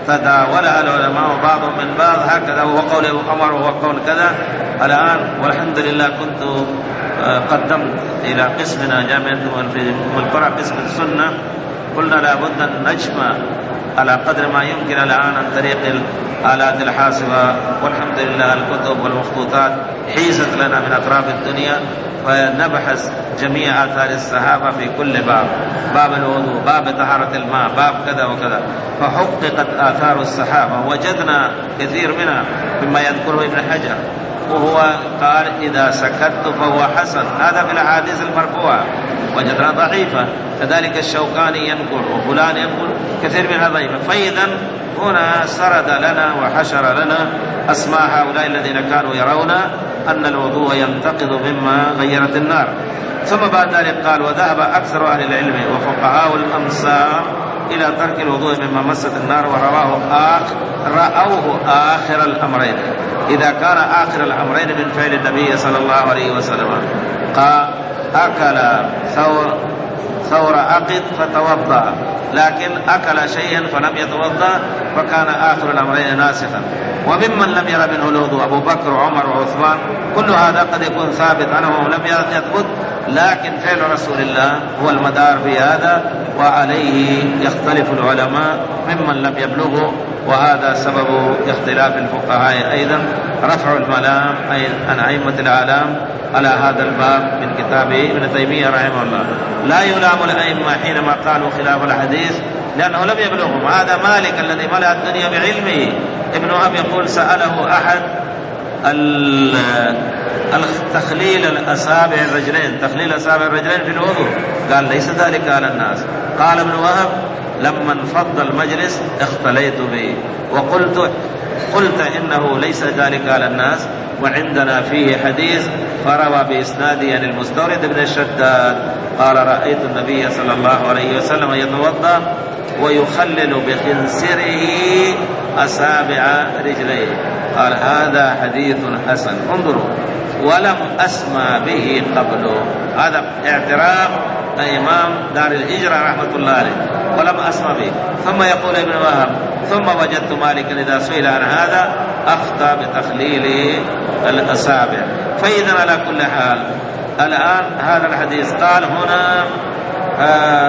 A: تداولها العلماء بعضهم من بعض هكذا، وهو قول عمر وهو قول كذا. الآن والحمد لله كنت قدمت إلى قسمنا جامعة في القرى قسم السنة، قلنا لابد أن نجمع على قدر ما يمكن الآن عن طريق الآلات الحاسبة، والحمد لله الكتب والمخطوطات حيزت لنا من أطراف الدنيا، فنبحث جميع آثار الصحابة في كل باب، باب الوضوء، باب طهارة الماء، باب كذا وكذا، فحققت آثار الصحابة، وجدنا كثير منها مما يذكره ابن حجر، وهو قال إذا سكت فهو حسن، هذا في الأحاديث المرفوعة، وجدنا ضعيفة. كذلك الشوكاني ينقل وفلان ينقل كثير منها ضعيفة. فإذا هنا سرد لنا وحشر لنا أسماء هؤلاء الذين كانوا يرون أن الوضوء ينتقض مما غيرت النار. ثم بعد ذلك قال وذهب أكثر أهل العلم وفقهاء الأمصار إلى ترك الوضوء مما مست النار، ورواه آخر رأوه آخر الأمرين، إذا كان آخر الأمرين من فعل النبي صلى الله عليه وسلم. قال أكل ثور ثور عقد فتوضأ، لكن أكل شيئا فلم يتوضأ فكان آخر الأمرين ناسخا. وممن لم ير منه الوضوء أبو بكر وعمر وعثمان، كل هذا قد يكون ثابت عنه ولم يثبت، لكن فعل رسول الله هو المدار في هذا، وعليه يختلف العلماء ممن لم يبلغه، وهذا سبب اختلاف الفقهاء أيضا رفع الملام عن أئمة العالم على هذا الباب من كتاب ابن تيمية رحمه الله. لا يلام الأئمة حينما قالوا خلاف الحديث لأنه لم يبلغهم. هذا مالك الذي ملأ الدنيا بعلمه. ابن وهب يقول سأله أحد تخليل الأصابع الرجلين تخليل أصابع الرجلين في الوضوء، قال ليس ذلك على الناس. قال ابن وهب لما انفض المجلس اختليت به وقلت قلت إنه ليس ذلك على الناس، وعندنا فيه حديث فروى بإسناده عن المستورد بن الشداد قال رأيت النبي صلى الله عليه وسلم يتوضأ ويخلل بخنسره أصابع رجليه. قال هذا حديث حسن، انظروا، ولم أسمع به قبله. هذا اعتراف الإمام دار الهجرة رحمة الله عليه، ولم أسمع به. ثم يقول ابن وهب ثم وجدت مالكا إذا سئل عن هذا أخطأ بتخليل الأصابع. فإذا على كل حال الآن هذا الحديث قال هنا آه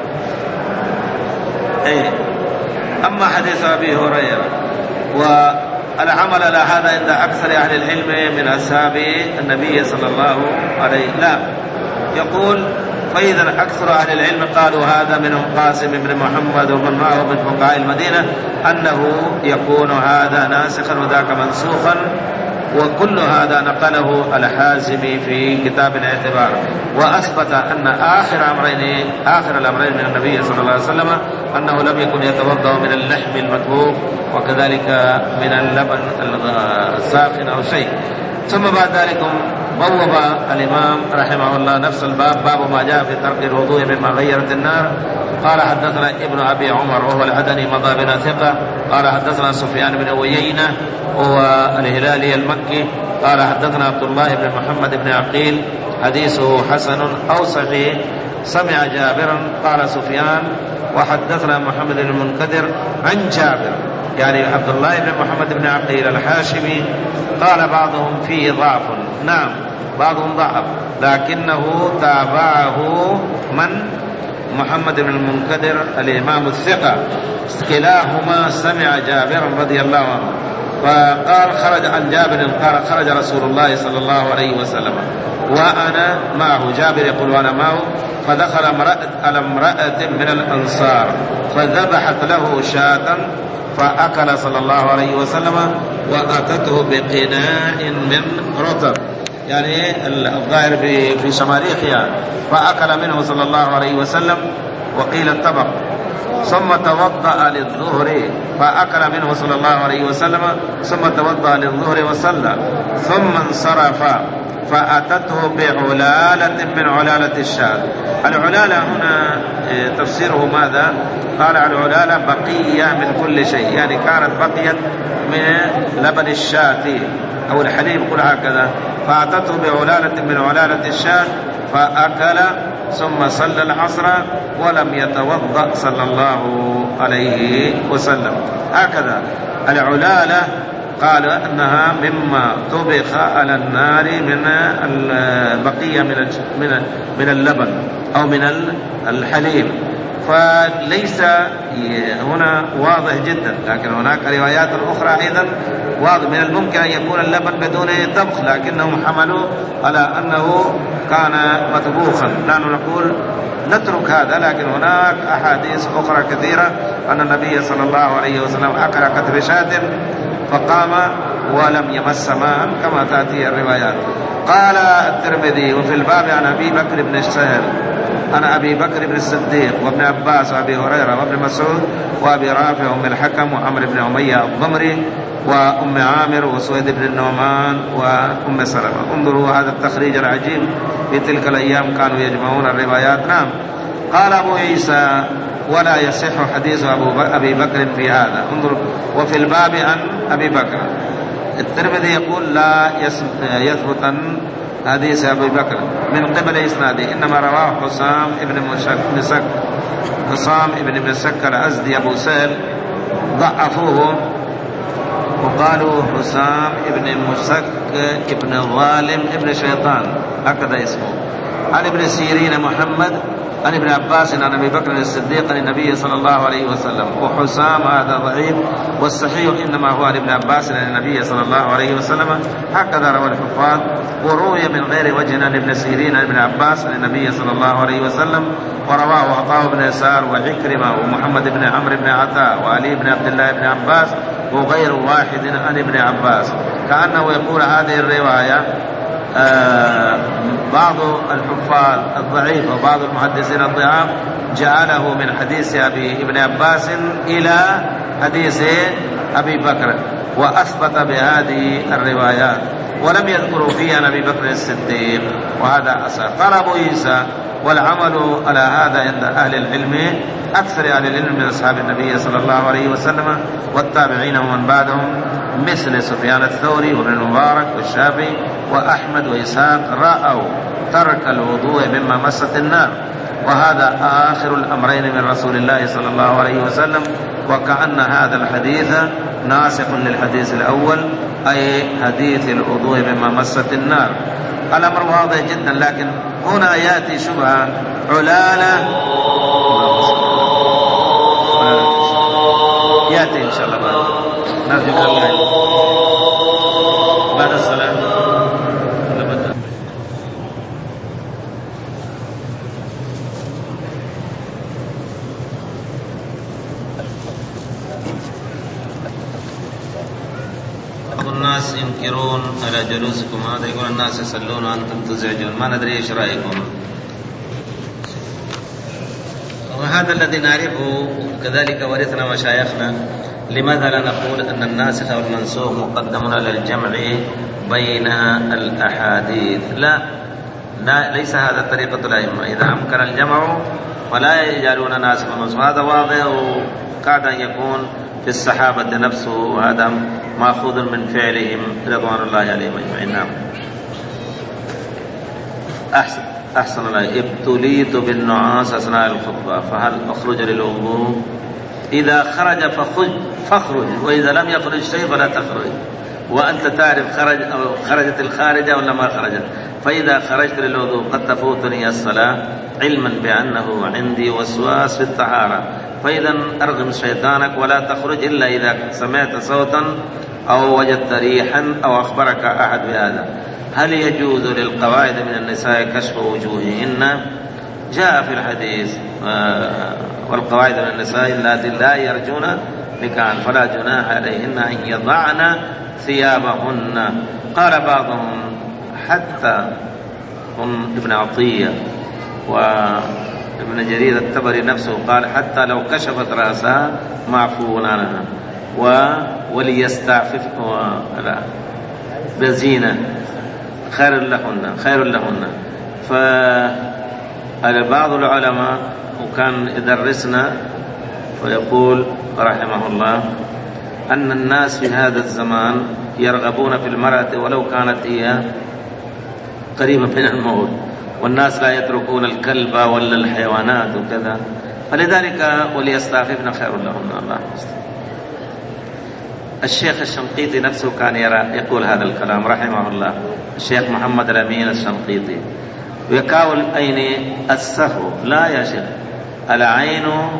A: إيه أما حديث أبي هريرة والعمل على هذا عند أكثر أهل العلم من أصحاب النبي صلى الله عليه لا يقول فإذا أكثر أهل العلم قالوا هذا منهم قاسم بن محمد ومن معه من فقهاء المدينة أنه يكون هذا ناسخا وذاك منسوخا، وكل هذا نقله الحازمي في كتاب الاعتبار، وأثبت أن آخر أمرين آخر الأمرين من النبي صلى الله عليه وسلم أنه لم يكن يتوضأ من اللحم المطبوخ وكذلك من اللبن الساخن أو شيء. ثم بعد ذلك بوب الإمام رحمه الله نفس الباب، باب ما جاء في ترك الوضوء مما غيرت النار. قال حدثنا ابن أبي عمر وهو العدني مضى بنا ثقة. قال حدثنا سفيان بن عيينة وهو الهلالي المكي. قال حدثنا عبد الله بن محمد بن عقيل حديثه حسن أو صحيح سمع جابرا. قال سفيان وحدثنا محمد بن المنكدر عن جابر، يعني عبد الله بن محمد بن عقيل الحاشمي. قال بعضهم فيه ضعف، نعم بعضهم ضعف، لكنه تابعه من محمد بن المنكدر الإمام الثقة، كلاهما سمع جابرا رضي الله عنه. فقال خرج عن جابر قال خرج رسول الله صلى الله عليه وسلم وأنا معه، جابر يقول وأنا معه، فدخل امرأة على امرأة من الأنصار فذبحت له شاة فأكل صلى الله عليه وسلم وأتته بقناء من رطب، يعني الظاهر في في شماريخ يعني، فأكل منه صلى الله عليه وسلم وقيل الطبق. ثم توضأ للظهر فأكل منه صلى الله عليه وسلم ثم توضأ للظهر وصلى ثم انصرف فأتته بعلالة من علالة الشاة. العلالة هنا تفسيره ماذا؟ قال العلالة بقية من كل شيء، يعني كانت بقية من لبن الشاة أو الحليب يقول هكذا. فأتته بعلالة من علالة الشاة فأكل ثم صلى العصر ولم يتوضأ صلى الله عليه وسلم. هكذا العلالة قال أنها مما طبخ على النار من البقية من من اللبن أو من الحليب، فليس هنا واضح جدا. لكن هناك روايات أخرى أيضا واضح، من الممكن أن يكون اللبن بدون طبخ لكنهم حملوا على أنه كان مطبوخا. نحن نقول نترك هذا، لكن هناك أحاديث أخرى كثيرة أن النبي صلى الله عليه وسلم أكل كتف شاة فقام ولم يمس ماء كما تأتي الروايات. قال الترمذي: وفي الباب عن أبي بكر بن السهل عن أبي بكر بن الصديق وابن عباس وأبي هريرة وابن مسعود وأبي رافع وأم الحكم وعمرو بن أمية الضمري وأم عامر وسويد بن النعمان وأم سلمة. انظروا هذا التخريج العجيب، في تلك الأيام كانوا يجمعون الروايات. نعم. قال أبو عيسى: ولا يصح حديث أبي بكر في هذا. انظروا: وفي الباب عن أبي بكر. الترمذي يقول لا يثبت حديث أبي بكر من قبل إسناده، إنما رواه حسام ابن مسك حسام ابن مسك الأزدي أبو سهل، ضعفوه وقالوا حسام ابن مسك ابن ظالم ابن شيطان، هكذا اسمه. عن ابن سيرين محمد عن ابن عباس عن أبي بكر الصديق عن النبي صلى الله عليه وسلم. وحسام هذا ضعيف، والصحيح إنما هو عن ابن عباس عن النبي صلى الله عليه وسلم، هكذا روى الحفاظ. وروي من غير وجه عن ابن سيرين عن ابن عباس عن النبي صلى الله عليه وسلم، ورواه عطاء بن يسار وعكرمة ومحمد بن عمرو بن عطاء وعلي بن عبد الله بن عباس وغير واحد عن ابن عباس. كأنه يقول هذه الرواية آه بعض الحفاظ الضعيف وبعض المحدثين الضعاف جعله من حديث أبي ابن عباس إلى حديث أبي بكر، وأثبت بهذه الروايات ولم يذكروا فيها عن أبي بكر الصديق، وهذا أصح. قال أبو عيسى: والعمل على هذا عند أهل العلم، أكثر أهل العلم من أصحاب النبي صلى الله عليه وسلم والتابعين ومن بعدهم، مثل سفيان الثوري وابن المبارك والشافعي وأحمد وإسحاق، رأوا ترك الوضوء مما مست النار، وهذا آخر الأمرين من رسول الله صلى الله عليه وسلم. وكأن هذا الحديث ناسخ للحديث الأول، أي حديث الوضوء مما مست النار. الأمر واضح جدا، لكن هنا يأتي شبهة علالة يأتي إن شاء الله بعد نرجو الله بعد الصلاة. الناس ينكرون على جلوسكم هذا، يقول الناس يصلون وأنتم تزعجون، ما ندري إيش رأيكم. وهذا الذي نعرفه، كذلك ورثنا مشايخنا. لماذا لا نقول أن الناسخ والمنسوخ مقدم على الجمع بين الأحاديث؟ لا, لا ليس هذا طريقة الأئمة. إذا أمكن الجمع ولا يجعلون ناسخ ومنسوخ، هذا واضح، وكاد أن يكون في الصحابة نفسه، وهذا مأخوذ من فعلهم رضوان الله عليهم أجمعين. أحسن أحسن الله. ابتليت بالنعاس أثناء الخطبة فهل أخرج للوضوء؟ إذا خرج فخرج فاخرج، وإذا لم يخرج شيء فلا تخرج، وأنت تعرف خرج أو خرجت الخارجة ولا ما خرجت. فإذا خرجت للوضوء قد تفوتني الصلاة علما بأنه عندي وسواس في الطهارة، فإذا أرغم شيطانك ولا تخرج إلا إذا سمعت صوتا أو وجدت ريحا أو أخبرك أحد بهذا. هل يجوز للقواعد من النساء كشف وجوههن؟ جاء في الحديث: والقواعد من النساء اللاتي لا يرجون نكاحا فلا جناح عليهن أن يضعن ثيابهن. قال بعضهم حتى ابن عطية وابن جرير الطبري نفسه قال حتى لو كشفت رأسها معفو عنها، وليستعفف بزينة خير لهن خير لهن. فبعض العلماء وكان يدرسنا ويقول رحمه الله أن الناس في هذا الزمان يرغبون في المرأة ولو كانت هي قريبة من الموت، والناس لا يتركون الكلب ولا الحيوانات وكذا. فلذلك وليستعففن خير لهن. الله الشيخ الشنقيطي نفسه كان يرى يقول هذا الكلام رحمه الله، الشيخ محمد الأمين الشنقيطي، وكاء العين السهو. لا يا شيخ، العين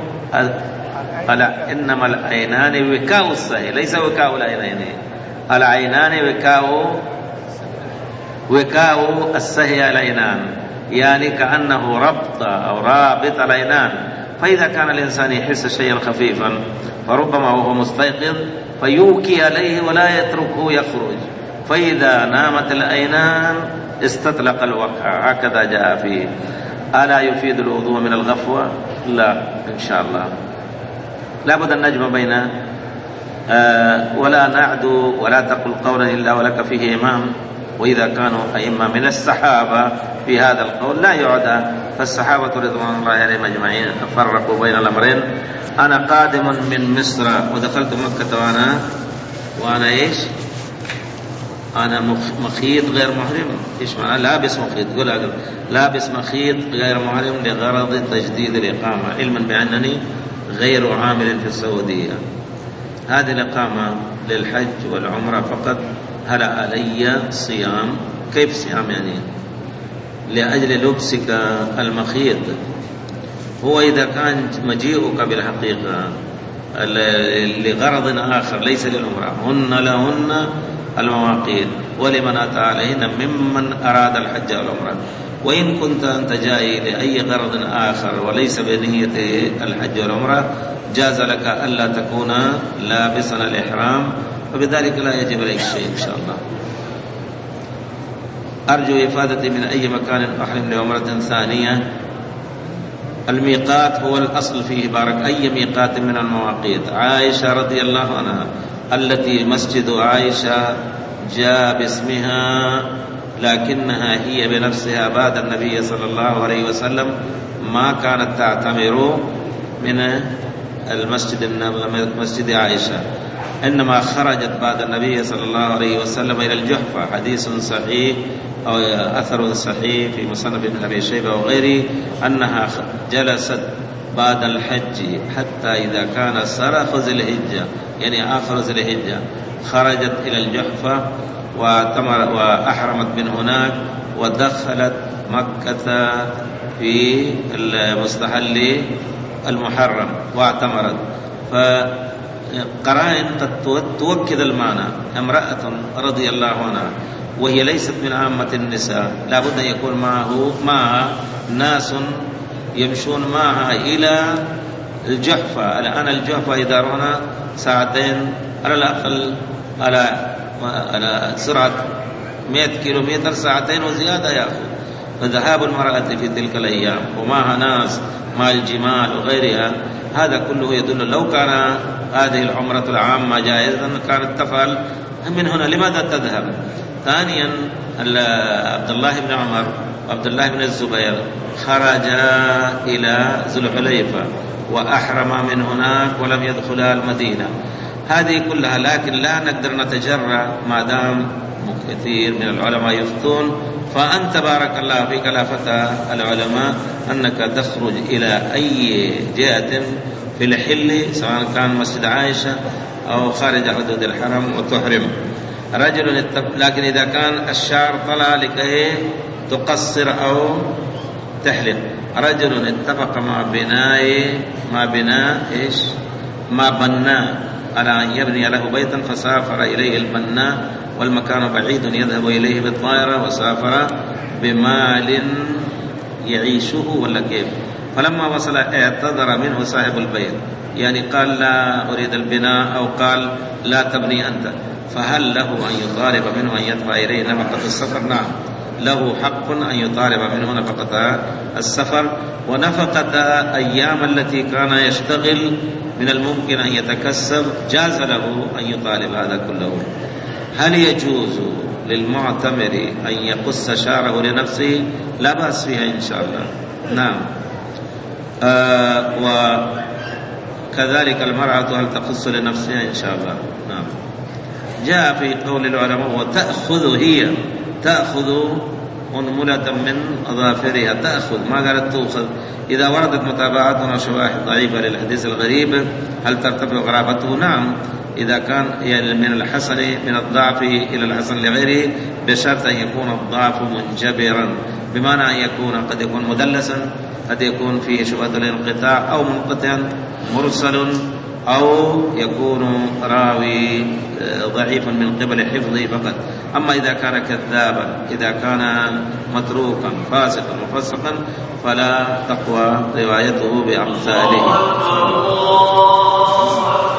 A: ألا إنما العينان وكاء السهو، ليس وكاء العينين. العينان وكاء وكاء السهو العينان، يعني كأنه ربط أو رابط العينان. فإذا كان الإنسان يحس شيئا خفيفا فربما وهو مستيقظ فيوكي عليه ولا يتركه يخرج، فإذا نامت العينان استطلق الوقع، هكذا جاء فيه. ألا يفيد الوضوء من الغفوة؟ لا إن شاء الله، لا بد أن نجمع بين آه ولا نعدو ولا تقل قولا إلا ولك فيه إمام. وإذا كانوا أئمة من الصحابة في هذا القول لا يعدى، فالصحابة رضوان الله عليهم أجمعين فرقوا بين الأمرين. أنا قادم من مصر ودخلت مكة وأنا وأنا إيش؟ أنا مخيط غير محرم. إيش معنى لابس مخيط؟ قل أقل لابس مخيط غير محرم لغرض تجديد الإقامة، علما بأنني غير عامل في السعودية. هذه الإقامة للحج والعمرة فقط. هل علي صيام؟ كيف صيام يعني؟ لأجل لبسك المخيط. هو إذا كان مجيئك بالحقيقة لغرض آخر ليس للعمرة، هن لهن المواقيت ولمن أتى عليهن ممن أراد الحج والعمرة. وإن كنت أنت جاي لأي غرض آخر وليس بنية الحج والعمرة جاز لك ألا تكون لابسا الإحرام، فبذلك لا يجب عليك شيء إن شاء الله. أرجو إفادتي من أي مكان أحرم لعمرة ثانية. الميقات هو الأصل فيه بارك، أي ميقات من المواقيت. عائشة رضي الله عنها التي مسجد عائشة جاء باسمها، لكنها هي بنفسها بعد النبي صلى الله عليه وسلم ما كانت تعتمر من المسجد مسجد عائشة، إنما خرجت بعد النبي صلى الله عليه وسلم إلى الجحفة. حديث صحيح أو أثر صحيح في مصنف ابن أبي شيبة وغيره أنها جلست بعد الحج حتى إذا كان سرف ذي الحجة، يعني آخر ذي الحجة، خرجت إلى الجحفة واعتمر وأحرمت من هناك ودخلت مكة في المستحل المحرم واعتمرت. فقرائن قد توكد المعنى. امرأة رضي الله عنها وهي ليست من عامة النساء، لا بد أن يكون معه معها ناس يمشون معها إلى الجحفة. الآن الجحفة يدارون ساعتين على الأقل، على على سرعة مئة كيلومتر ساعتين وزيادة يأخذ. فذهاب المرأة في تلك الأيام ومعها ناس مع الجمال وغيرها، هذا كله يدل لو كان هذه العمرة العامة جائزة كانت تفعل من هنا. لماذا تذهب؟ ثانيا عبد الله بن عمر وعبد الله بن الزبير خرجا إلى ذو الحليفة وأحرما من هناك ولم يدخلا المدينة. هذه كلها، لكن لا نقدر نتجرأ ما دام كثير من العلماء يفتون. فأنت بارك الله فيك لا فتى العلماء أنك تخرج إلى أي جهة في الحل سواء كان مسجد عائشة أو خارج حدود الحرم وتحرم. رجل لكن إذا كان الشعر طلع لكي تقصر أو تحلق. رجل اتفق مع بناء مع بناء إيش ما بناه على أن يبني له بيتا، فسافر إليه البناء والمكان بعيد يذهب إليه بالطائرة، وسافر بمال يعيشه ولا كيف. فلما وصل اعتذر منه صاحب البيت، يعني قال لا أريد البناء أو قال لا تبني أنت. فهل له أن يطالب منه أن يدفع إليه نفقة السفر؟ نعم، له حق أن يطالب منه نفقة السفر ونفقة أيام التي كان يشتغل من الممكن أن يتكسب، جاز له أن يطالب هذا كله. هل يجوز للمعتمر أن يقص شعره لنفسه؟ لا بأس فيها إن شاء الله. نعم. آه وكذلك المرأة هل تقص لنفسها؟ إن شاء الله. نعم. جاء في قول العلماء وتأخذ هي تأخذ أنملة من أظافرها تأخذ، ما قالت تؤخذ. إذا وردت متابعات وشواهد ضعيفة للحديث الغريب هل ترتفع غرابته؟ نعم، إذا كان من الحسن من الضعف إلى الحسن لغيره بشرط أن يكون الضعف منجبرا، بمعنى أن يكون قد يكون مدلسا، قد يكون فيه شبهة الانقطاع أو منقطع مرسل، أو يكون راوي ضعيف من قبل حفظه فقط. أما إذا كان كذابا، إذا كان متروكا فاسقا مفسقا فلا تقوى روايته بأمثاله.